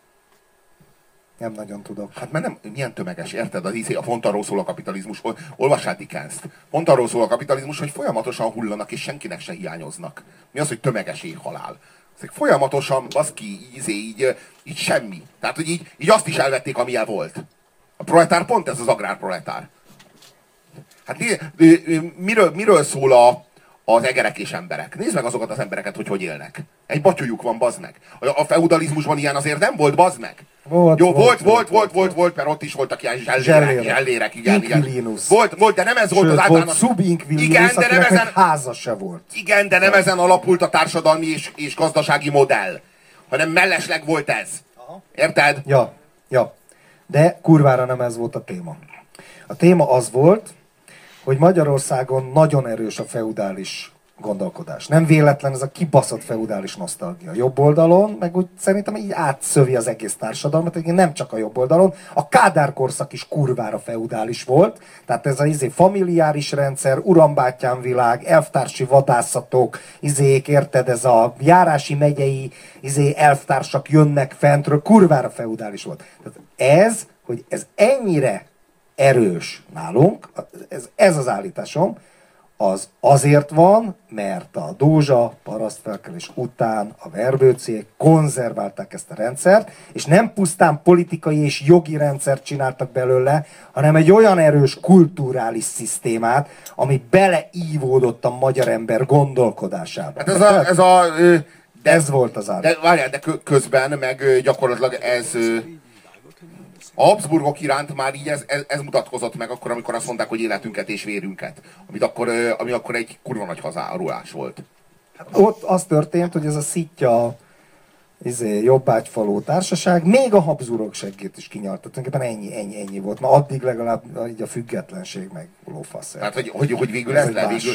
Nem nagyon tudok. Hát mert nem, milyen tömeges, érted? A pont arról szól a kapitalizmus, olvassál Dickenst. Pont arról szól a kapitalizmus, hogy folyamatosan hullanak, és senkinek se hiányoznak. Mi az, hogy tömeges éhhalál? Folyamatosan, baszki, így semmi. Tehát, hogy így azt is elvették, amilyen volt. A proletár pont ez az agrárproletár. Hát miről szól az egerek és emberek? Nézd meg azokat az embereket, hogy élnek. Egy batyújuk van, bazd meg. A feudalizmusban ilyen azért nem volt, bazd meg. Volt, mert ott is voltak ilyen zsellérek, igen. Volt, de nem ez volt az általános. Volt Subinquilius, akinek meg háza se volt. Igen, de nem ezen alapult a társadalmi és gazdasági modell, hanem mellesleg volt ez. Érted? Ja. De kurvára nem ez volt a téma. A téma az volt, hogy Magyarországon nagyon erős a feudális gondolkodás. Nem véletlen ez a kibaszott feudális nosztalgia. Jobb oldalon, meg úgy szerintem így átszövi az egész társadalmat, hogy nem csak a jobb oldalon. A Kádár korszak is kurvára feudális volt, tehát ez a familiáris rendszer, urambátyám világ, elvtársi vadászatok, érted, ez a járási megyei elvtársak jönnek fentről, kurvára feudális volt. Tehát hogy ez ennyire erős nálunk, ez az állításom, az azért van, mert a Dózsa parasztfelkelés után a verbőciek konzerválták ezt a rendszert, és nem pusztán politikai és jogi rendszert csináltak belőle, hanem egy olyan erős kulturális szisztémát, ami beleívódott a magyar ember gondolkodásába. Hát ez volt az állítás. De várjál, de közben meg gyakorlatilag ez... A Habsburgok iránt már így ez mutatkozott meg akkor, amikor azt mondták, hogy életünket és vérünket. Ami akkor egy kurva nagy hazárulás volt. Hát ott az történt, hogy ez a szitja jobbágyfaló társaság még a Habsburgok seggét is kinyalta. Tulajdonképpen ennyi volt. Ma addig legalább így a függetlenség meg lófasz. Tehát, hogy végül ez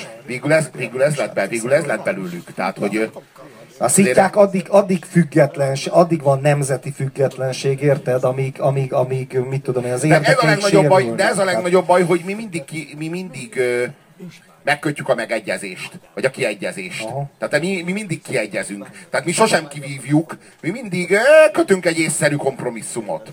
lett belőlük. Tehát, hogy... A szitják addig van nemzeti függetlenség, érted, amíg mit tudom én, az érdekeik sérülnek. De ez a legnagyobb baj, hogy mi mindig megkötjük a megegyezést, vagy a kiegyezést. Aha. Tehát mi mindig kiegyezünk. Tehát mi sosem kivívjuk, mi mindig kötünk egy észszerű kompromisszumot.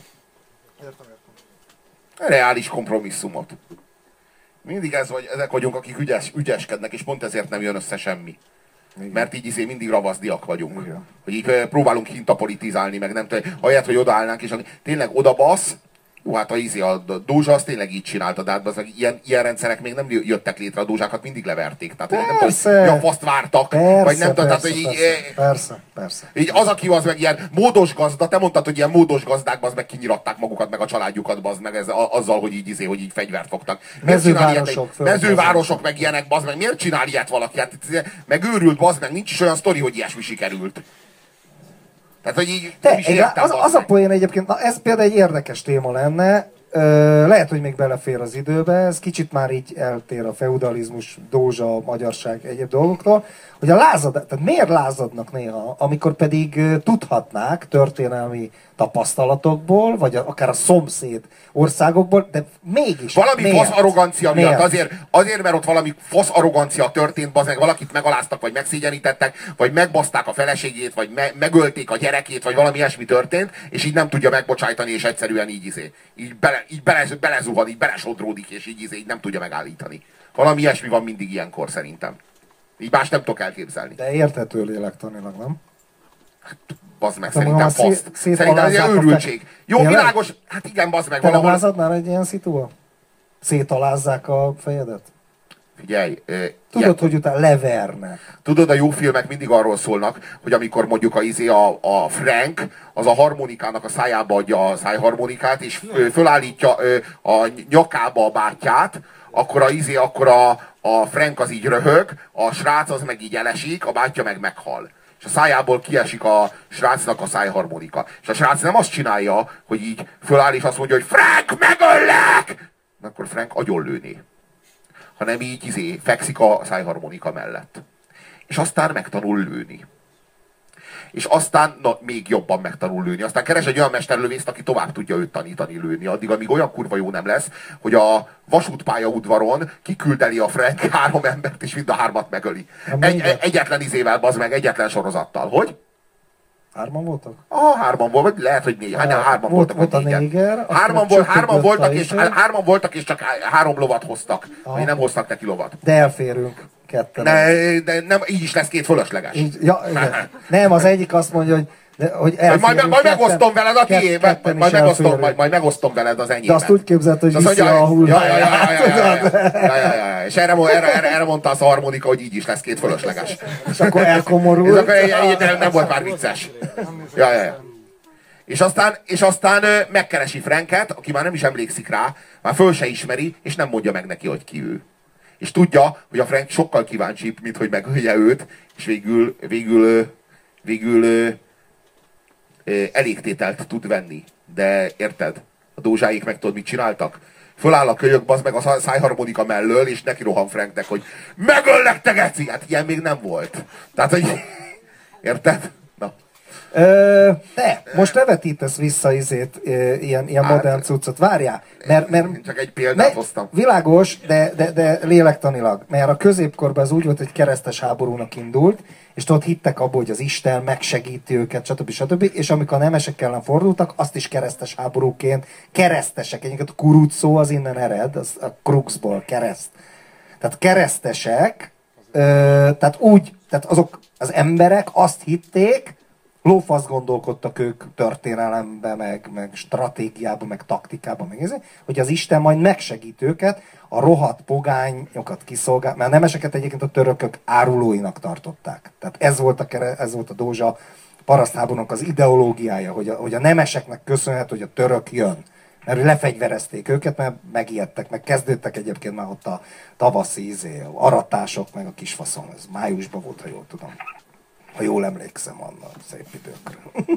Reális kompromisszumot. Mindig ezek vagyunk, akik ügyeskednek, és pont ezért nem jön össze semmi. Igen. Mert így mindig ravaszdiak vagyunk. Igen. Hogy így próbálunk hintapolitizálni, meg nem tudom, ahelyett, hogy odaállnánk, és tényleg odabasz. Jó, hát a Dózsa az tényleg így csinálta, de hát az, ilyen rendszerek még nem jöttek létre, a Dózsákat mindig leverték. Tehát nem tudom, hogy a faszt vártak, persze, vagy nem tudom, tehát hogy így... Persze. Így az, aki az meg ilyen módos gazda, te mondtad, hogy ilyen módos gazdák, az meg kinyiratták magukat, meg a családjukat, az meg azzal, hogy így fegyvert fogtak. Mezővárosok meg ilyenek, bazd meg, miért csinál ilyet valaki? Hát, meg őrült, bazd meg, nincs is olyan sztori, hogy ilyesmi sikerült. Tehát, hogy így az a poén egyébként, ez például egy érdekes téma lenne, lehet, hogy még belefér az időbe, ez kicsit már így eltér a feudalizmus, Dózsa, magyarság, egyéb dolgoktól, hogy tehát miért lázadnak néha, amikor pedig tudhatnák történelmi tapasztalatokból, vagy akár a szomszéd országokból, de mégis. Valami fasz arrogancia miatt, azért, mert ott valami fasz arrogancia történt, meg valakit megaláztak, vagy megszégyenítettek, vagy megbaszták a feleségét, vagy megölték a gyerekét, vagy valami ilyesmi történt, és így nem tudja megbocsájtani, és egyszerűen így belezuhan, így belesodródik, és így nem tudja megállítani. Valami ilyesmi van mindig ilyenkor szerintem. Így más nem tudok elképzelni. De érthető lélektanilag, nem? Hát, bazd meg, szerintem faszt. Szerintem ez egy őrültség. Jó, világos, hát igen, bazd meg. Te nem lázadnál egy ilyen szitúval? Szétalázzák a fejedet? Figyelj, Tudod, hogy utána levernek. tudod, a jó filmek mindig arról szólnak, hogy amikor mondjuk a Frank az a harmonikának a szájába adja a szájharmonikát, és fölállítja a nyakába a bátyját, akkor a Frank az így röhög, a srác az meg így elesik, a bátyja meg meghal. És a szájából kiesik a srácnak a szájharmonika. És a srác nem azt csinálja, hogy így föláll és azt mondja, hogy Frank, megöllek! Akkor Frank agyonlőné. Hanem így fekszik a szájharmonika mellett. És aztán megtanul lőni. És aztán még jobban megtanul lőni. Aztán keres egy olyan mesterlövészt, aki tovább tudja őt tanítani lőni. Addig, amíg olyan kurva jó nem lesz, hogy a vasútpálya udvaron kiküldeli a Frank 3 embert, és mind a 3-at megöli. Egyetlen izével, bazd meg, egyetlen sorozattal. Hogy? 3 voltak? 3 volt, vagy lehet, hogy 4. Hát 3 voltak, volt vagy a néger. 3 voltak, és csak 3 lovat hoztak. Vagy nem hoztak neki lovat. De elférünk ketten. De nem, így is lesz 2 fölösleges. Ja, igen. Nem, az egyik azt mondja, hogy elférünk. Majd megosztom veled a tiéd, majd megosztom veled az enyémet. De azt úgy képzelt, hogy viszi a hulláját. És erre mondta az a harmonika, hogy így is lesz 2 fölösleges. És akkor elkomorult. Nem volt már vicces. És aztán megkeresi Franket, aki már nem is emlékszik rá, már föl se ismeri, és nem mondja meg neki, hogy ki ő. És tudja, hogy a Frank sokkal kíváncsibb, mint hogy megölje őt, és végül elégtételt tud venni. De érted? A dózsáik meg tudod, mit csináltak? Föláll a kölyök, bazd meg a szájharmonika mellől, és neki rohan Franknek, hogy megöllek, te geci! Hát ilyen még nem volt. Tehát, hogy... Érted? Na. De, most ne vetítesz vissza ilyen modern cuccot. Várjál, mert csak egy példát hoztam. Világos, de lélektanilag. Mert a középkorban az úgy volt, hogy keresztes háborúnak indult, és ott hittek abba, hogy az Isten megsegíti őket, stb. És amikor a nemesek ellen fordultak, azt is keresztes háborúként, keresztesek, egyébként a kuruc szó az innen ered, az a kruxból, kereszt. Tehát keresztesek, tehát azok az emberek azt hitték, lófasz gondolkodtak ők történelembe, meg stratégiába, meg taktikába, hogy az Isten majd megsegít őket, a rohadt pogányokat kiszolgál, mert a nemeseket egyébként a törökök árulóinak tartották. Tehát ez volt a dózsa parasztháborúnak az ideológiája, hogy a nemeseknek köszönhető, hogy a török jön. Mert lefegyverezték őket, mert megijedtek, meg kezdődtek egyébként már ott a tavaszi aratások, meg a kisfaszon. Ez májusban volt, ha jól tudom. Ha jól emlékszem annak szép időkre.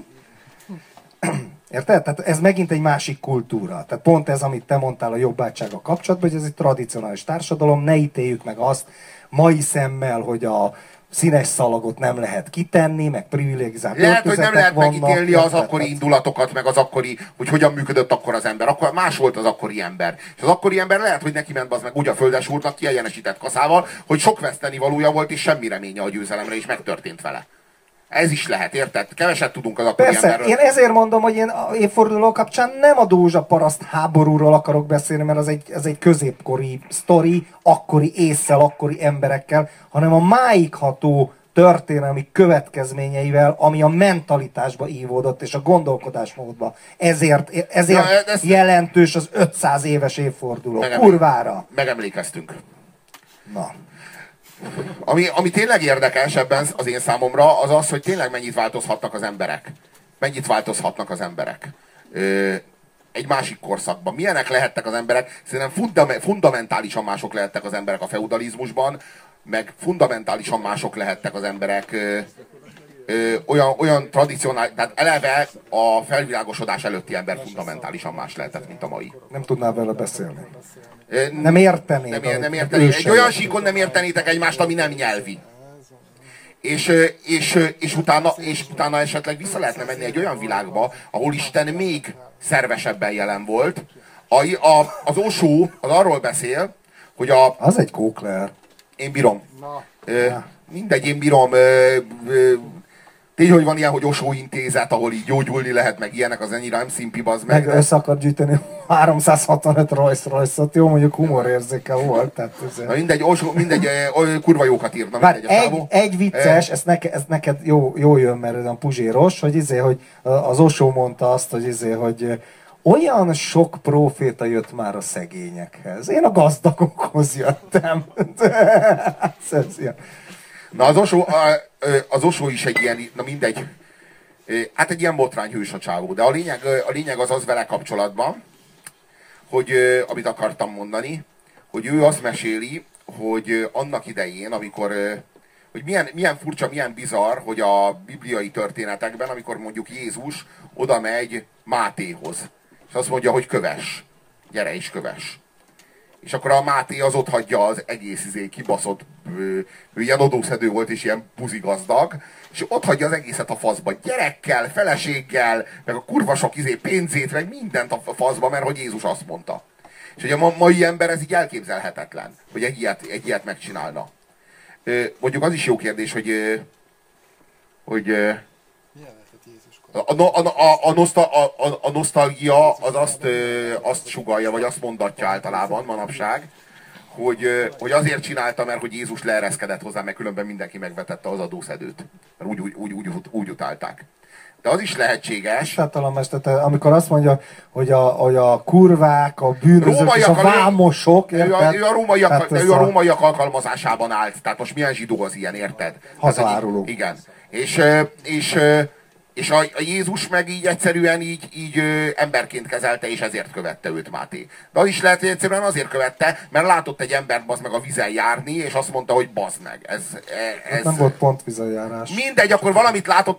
Érted? Tehát ez megint egy másik kultúra. Tehát pont ez, amit te mondtál a jobbátsággal kapcsolatban, hogy ez egy tradicionális társadalom, ne ítéljük meg azt mai szemmel, hogy a színes szalagot nem lehet kitenni, meg privilegizált lehet, hogy nem lehet vannak, megítélni az akkori indulatokat, meg az akkori, hogy hogyan működött akkor az ember. Akkor más volt az akkori ember. És az akkori ember lehet, hogy neki ment az meg úgy a földesúrnak kiegyenesített kaszával, hogy sok veszteni valója volt, és semmi reménye a győzelemre, és megtörtént vele. Ez is lehet, érted? Keveset tudunk az akkori Persze, emberről. én ezért mondom, hogy én évforduló kapcsán nem a Dózsa paraszt háborúról akarok beszélni, mert az egy középkori sztori, akkori ésszel, akkori emberekkel, hanem a máig ható történelmi következményeivel, ami a mentalitásba ívódott, és a gondolkodásmódba. Ezért jelentős az 500 éves évforduló. Kurvára! Megemlékeztünk. Na. Ami tényleg érdekes ebben az én számomra, az az, hogy tényleg mennyit változhatnak az emberek. Mennyit változhatnak az emberek. Egy másik korszakban. Milyenek lehettek az emberek? Szerintem fundamentálisan mások lehettek az emberek a feudalizmusban, meg fundamentálisan mások lehettek az emberek olyan tradicionális, tehát eleve a felvilágosodás előtti ember fundamentálisan más lehetett, mint a mai. Nem tudnál vele beszélni. Nem értenéd. Nem értenéd. Egy olyan síkon nem értenétek egymást, ami nem nyelvi. És utána esetleg vissza lehetne menni egy olyan világba, ahol Isten még szervesebben jelen volt. Az Osó az arról beszél, hogy az egy kókler. Én bírom. Mindegy, én bírom. Tény, hogy van ilyen, hogy Osó intézet, ahol így gyógyulni lehet, meg ilyenek, az ennyire nem szimpi, bazd meg. Meg össze akar gyűjteni 365 Rolls-Royce-ot, jó, mondjuk humorérzéke volt. Tehát na mindegy, kurva jókat írna. Bár egy vicces, ez neked jó jön, mert olyan puzséros, hogy hogy az Osó mondta azt, hogy olyan sok próféta jött már a szegényekhez. Én a gazdagokhoz jöttem. Ez ilyen. Na az Osó is egy ilyen, na mindegy, hát egy ilyen botrányhős a csávó, de a lényeg az vele kapcsolatban, hogy amit akartam mondani, hogy ő azt meséli, hogy annak idején, amikor, hogy milyen furcsa, milyen bizarr, hogy a bibliai történetekben, amikor mondjuk Jézus oda megy Mátéhoz, és azt mondja, hogy kövess, gyere is kövess. És akkor a Máté az ott hagyja az egész kibaszott, ő ilyen adószedő volt és ilyen buzigazdag, és ott hagyja az egészet a faszba, gyerekkel, feleséggel, meg a kurva sok pénzét, meg mindent a faszba, mert hogy Jézus azt mondta. És hogy a mai ember ez így elképzelhetetlen, hogy egy ilyet megcsinálna. Mondjuk az is jó kérdés, hogy a nosztalgia az azt sugallja, vagy azt mondatja általában manapság, hogy azért csinálta, mert hogy Jézus leereszkedett hozzá, meg különben mindenki megvetette az adószedőt. Mert úgy utálták. De az is lehetséges. Amikor azt mondja, hogy a kurvák, a bűnözők és a vámosok, érted? Ő a rómaiak alkalmazásában állt. Tehát most milyen zsidó az ilyen, érted? Hazáruló. Igen. És a Jézus meg így egyszerűen így emberként kezelte, és ezért követte őt Máté. De az is lehet, hogy egyszerűen azért követte, mert látott egy embert bazd meg a vízen járni, és azt mondta, hogy bazd meg. Ez nem volt pont vízenjárás. Mindegy, akkor valamit látott,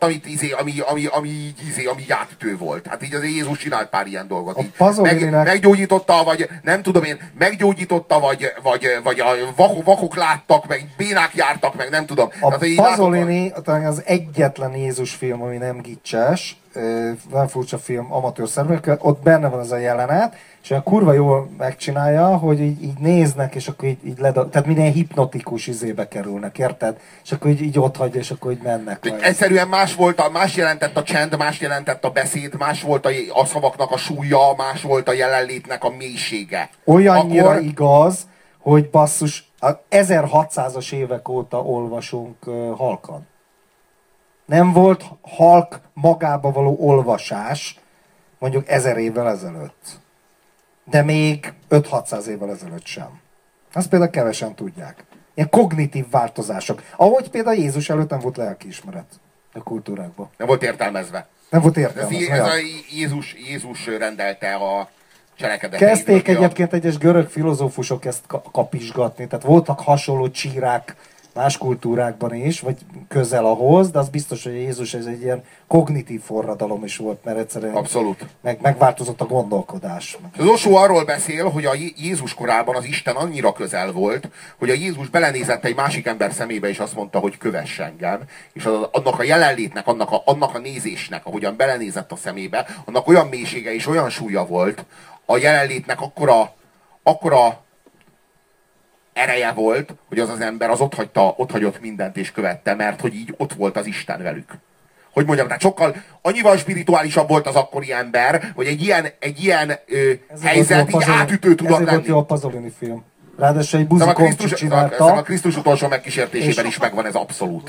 ami átütő volt. Hát így azért Jézus csinált pár ilyen dolgot. Meggyógyította, vagy nem tudom én, meggyógyította, vagy a vakok láttak, meg bénák jártak, meg nem tudom. A Pasolini az egyetlen Jézus film, ami nem gicses, nem furcsa film, amatőr szervezők, ott benne van az a jelenet, és olyan kurva jól megcsinálja, hogy így néznek, és akkor így tehát minden hipnotikus izébe kerülnek, érted? És akkor így ott hagyja, és akkor így mennek. Egyszerűen más jelentett a csend, más jelentett a beszéd, más volt a szavaknak a súlya, más volt a jelenlétnek a mélysége. Olyannyira igaz, hogy basszus, 1600-as évek óta olvasunk halkan. Nem volt halk magába való olvasás mondjuk 1000 évvel ezelőtt. De még 5-600 évvel ezelőtt sem. Azt például kevesen tudják. Ilyen kognitív változások. Ahogy például Jézus előtt nem volt lelkiismeret a kultúrákban. Nem volt értelmezve. Nem volt értelmezve. Ez a Jézus rendelte a cselekedet. Kezdték egyébként egyes görög filozófusok ezt kapizsgatni. Tehát voltak hasonló csírák más kultúrákban is, vagy közel ahhoz, de az biztos, hogy Jézus ez egy ilyen kognitív forradalom is volt, mert egyszerűen abszolút. Megváltozott a gondolkodás. Az Osó arról beszél, hogy a Jézus korában az Isten annyira közel volt, hogy a Jézus belenézett egy másik ember szemébe, és azt mondta, hogy kövess engem. És annak a jelenlétnek, annak a nézésnek, ahogyan belenézett a szemébe, annak olyan mélysége és olyan súlya volt, a jelenlétnek akkora ereje volt, hogy az ember az ott hagyott mindent és követte, mert hogy így ott volt az Isten velük. Hogy mondjam, tehát sokkal, annyival spirituálisabb volt az akkori ember, hogy egy ilyen helyzet így átütő tudott lenni. Ezért volt jó a Pasolini film. Ráadásul egy buzikomcsit csinálta. A Krisztus utolsó megkísértésében is megvan ez abszolút.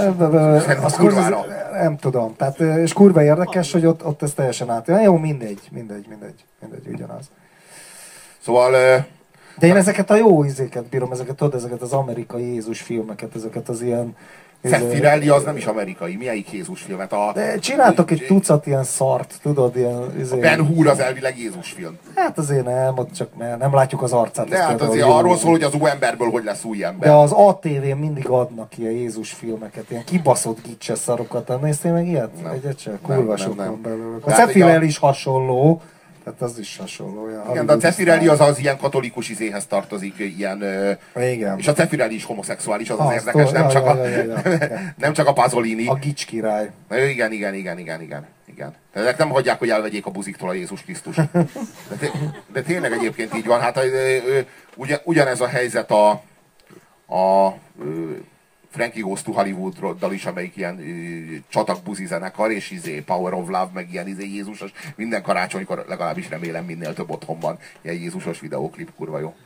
Nem tudom. Tehát, és kurva érdekes, hogy ott ez teljesen át. Jó, mindegy, ugyanaz. Szóval... De én ezeket a jó izéket bírom, ezeket az amerikai Jézus filmeket, ezeket az ilyen... Szeffirelli az nem is amerikai. Melyik Jézus filmet? De csináltak egy tucat ilyen szart, tudod, ilyen... Ben Hur az elvileg Jézus film. Hát azért nem, ott csak nem látjuk az arcát. De hát azért arról szól, hogy az új emberből hogy lesz új ember. De az ATV-n mindig adnak ilyen Jézus filmeket, ilyen kibaszott gicses szarokat. Néztél meg ilyet? Nem. Egyet sem? Kurva sok van belőle. A Tehát Szeffirelli is hasonló. Tehát az is hasonló. Igen, de a Szeffirelli az ilyen katolikus izéhez tartozik, ilyen... Igen. És a Szeffirelli is homoszexuális, az érdekes, nem csak a Pasolini. A gics király. Igen. De ezek nem hagyják, hogy elvegyék a buziktól a Jézus Krisztus. De tényleg egyébként így van. Hát ugyanez a helyzet a Frankie Goes to Hollywood-dal is, amelyik ilyen csatak-buzi zenekar, és Power of Love, meg ilyen Jézusos. Minden karácsonykor, legalábbis remélem minél több otthon van ilyen Jézusos videóklip, kurva jó.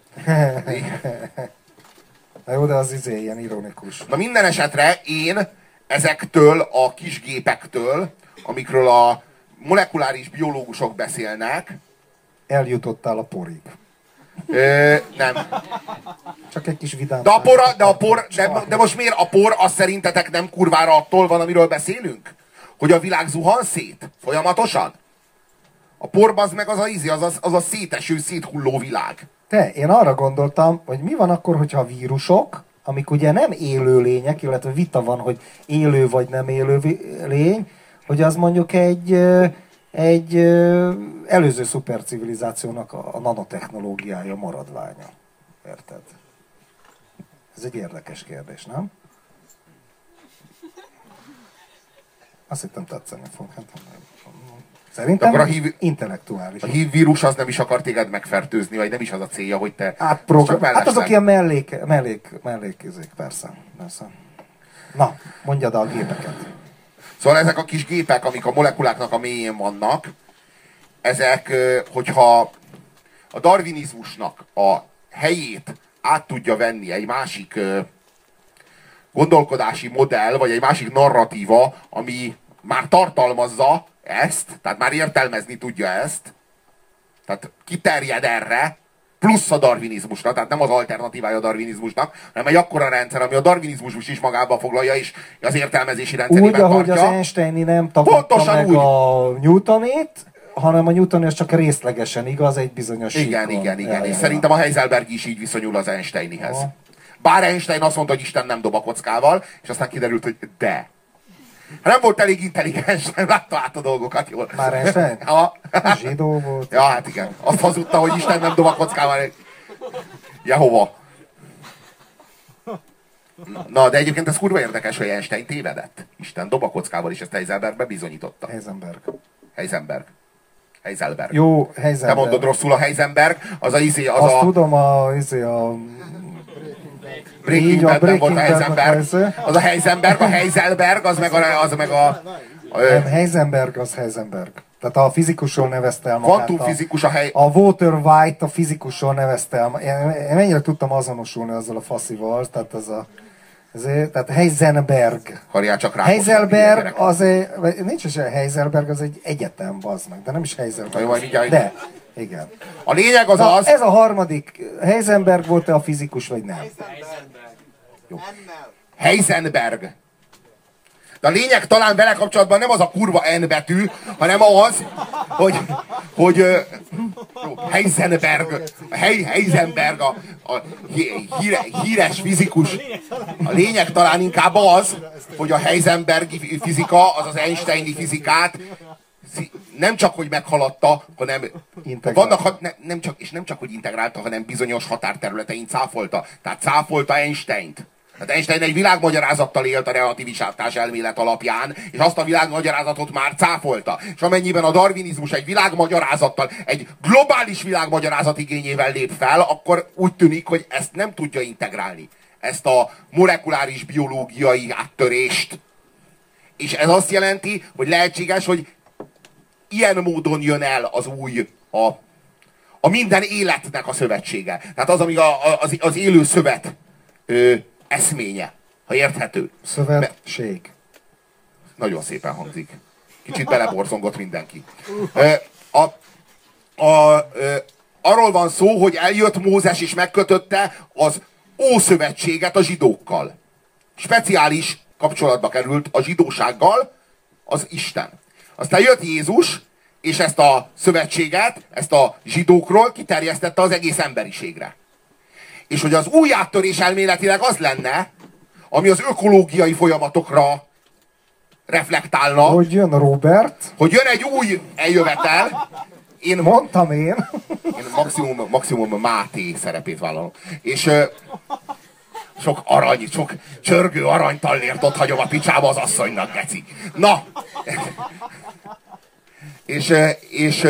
Na jó, de az ilyen ironikus. Na minden esetre én ezektől a kis gépektől, amikről a molekuláris biológusok beszélnek. Eljutottál a porig. Nem. Csak egy kis vidám. De most miért a por az szerintetek nem kurvára attól van, amiről beszélünk? Hogy a világ zuhan szét? Folyamatosan? A por az meg az a széteső, széthulló világ. Én arra gondoltam, hogy mi van akkor, hogyha a vírusok, amik ugye nem élő lények, illetve vita van, hogy élő vagy nem élő lény, hogy az mondjuk egy előző szupercivilizációnak a nanotechnológiája maradványa. Érted? Ez egy érdekes kérdés, nem? Azt hittem tetszeni fog. Szerintem intellektuális. A HIV vírus az nem is akar téged megfertőzni, vagy nem is az a célja, hogy te... Hát azok ilyen mellékizék, persze. Na, mondjad a gépeket. Szóval ezek a kis gépek, amik a molekuláknak a mélyén vannak, ezek, hogyha a darwinizmusnak a helyét át tudja venni egy másik gondolkodási modell, vagy egy másik narratíva, ami már tartalmazza ezt, tehát már értelmezni tudja ezt, tehát kiterjed erre, plusz a darwinizmusra, tehát nem az alternatívája a darwinizmusnak, hanem egy akkora rendszer, ami a darwinizmus is magába foglalja, és az értelmezési rendszerében tartja. Úgy, ahogy az Einsteini nem tagadta meg a Newtonét, hanem a Newton az csak részlegesen igaz egy bizonyos síkon. Igen. És szerintem a Heisenberg is így viszonyul az Einsteinihez. Bár Einstein azt mondta, hogy Isten nem dob a kockával, és aztán kiderült, hogy de. Nem volt elég intelligens, nem látta át a dolgokat jól. Már Einstein? Zsidó volt. Ja, hát igen. Azt hazudta, hogy Isten nem dob a kockával. Jehova. Na, de egyébként ez kurva érdekes, hogy Einstein tévedett. Isten dob a kockával, és ezt Heisenberg bebizonyította. Heisenberg. Jó, Heisenberg. Te mondod rosszul a Heisenberg, Azt tudom, a Breaking Badben volt a Heisenberg. Az a Heisenberg, az meg a... Nem, Heisenberg az Heisenberg. Tehát a fizikusról nevezte el magát. Kvantumfizikus a Walter White a fizikusról nevezte el. Én mennyire tudtam azonosulni azzal a faszival, tehát tehát Heisenberg. Heisenberg nincs is Heisenberg, az egy egyetem, bazd meg, de nem is Heisenberg. De, igen. A lényeg az... Ez a harmadik. Heisenberg volt-e a fizikus, vagy nem? Heisenberg. De a lényeg talán vele kapcsolatban nem az a kurva N betű, hanem az, hogy Heisenberg, a híres fizikus. A lényeg talán inkább az, hogy a Heisenbergi fizika, az Einsteini fizikát nem csak, hogy meghaladta, hanem nem csak, hogy integrálta, hanem bizonyos határterületein cáfolta. Tehát cáfolta Einsteint. Tehát Einstein egy világmagyarázattal élt a relativitás elmélet alapján, és azt a világmagyarázatot már cáfolta. És amennyiben a darwinizmus egy világmagyarázattal, egy globális világmagyarázat igényével lép fel, akkor úgy tűnik, hogy ezt nem tudja integrálni. Ezt a molekuláris biológiai áttörést. És ez azt jelenti, hogy lehetséges, hogy ilyen módon jön el az új, a minden életnek a szövetsége. Tehát az, ami az élő szövet eszménye, ha érthető. Szövetség. Nagyon szépen hangzik. Kicsit beleborzongott mindenki. Arról van szó, hogy eljött Mózes és megkötötte az Ószövetséget a zsidókkal. Speciális kapcsolatba került a zsidósággal az Isten. Aztán jött Jézus, és ezt a szövetséget, ezt a zsidókról kiterjesztette az egész emberiségre. És hogy az új áttörés elméletileg az lenne, ami az ökológiai folyamatokra reflektálna. Hogy jön Robert. Hogy jön egy új eljövetel. Mondtam én. Én maximum Máté szerepét vállalom. És sok csörgő aranytallért ott hagyom a picsába az asszonynak, geci. Na! És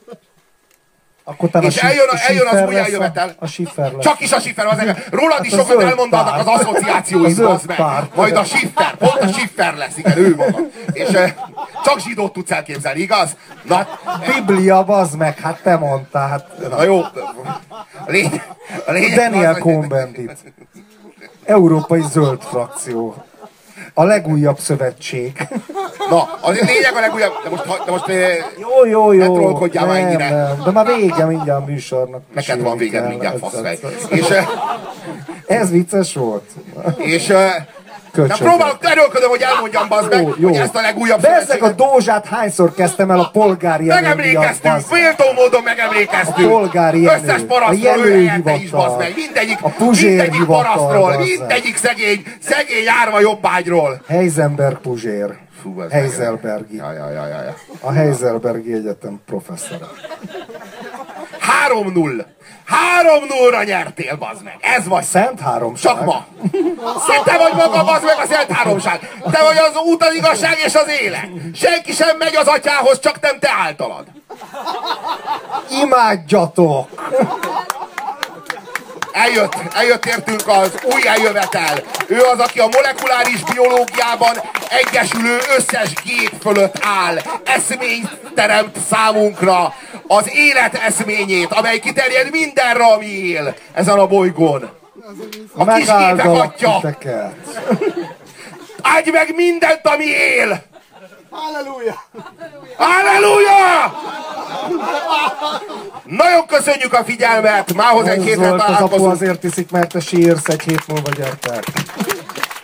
eljön az új eljövetel. A Schiffer lesz. Csak is a Schiffer az. Rólad is sokat elmondanak az asszociációid, bazd meg. Majd a Schiffer, pont a Schiffer lesz, igen, ő maga. És csak zsidót tudsz elképzelni, igaz? Na, Biblia, bazd meg, hát te mondtál. Hát, na jó. A Daniel Cohn-Bendit. Európai Zöld Frakció. A legújabb szövetség. Na, az lényeg a legújabb, de most Jó. ne trollkodjál már ennyire. Nem. De már vége mindjárt a műsornak. Neked van véged mindjárt, faszfej. És, ez vicces volt. és de próbálok, erőlködöm, hogy elmondjam, bazd meg, hogy ezt a legújabb Bezzeg a Dózsát hányszor kezdtem el a polgári megemlékeztünk, féltó módon megemlékeztünk. A polgári összes parasztról, ő helyette is, bazd meg. Mindegyik parasztról, mindegyik szegény árva jobbágyról. Heisenberg Puzsér. Heiselbergi. A Heiselbergi Egyetem professzora. 3-0. 3-0-ra nyertél, bazd meg. Ez vagy. Szent háromság. Csak ma. Te vagy maga, bazd meg, a szent háromság. Te vagy az út, az igazság és az élet. Senki sem megy az atyához, csak nem te általad. Imádjatok! Eljött értünk az új eljövetel. Ő az, aki a molekuláris biológiában egyesülő összes gép fölött áll. Eszményt teremt számunkra. Az élet eszményét, amely kiterjed mindenre, ami él ezen a bolygón. A kis gépek atya. Áldj meg mindent, ami él! Halleluja! Halleluja! Nagyon köszönjük a figyelmet! Mához egy hétre találkozunk. Az apu találkozunk. azért iszik, mert te sírsz, egy hét múlva gyertek.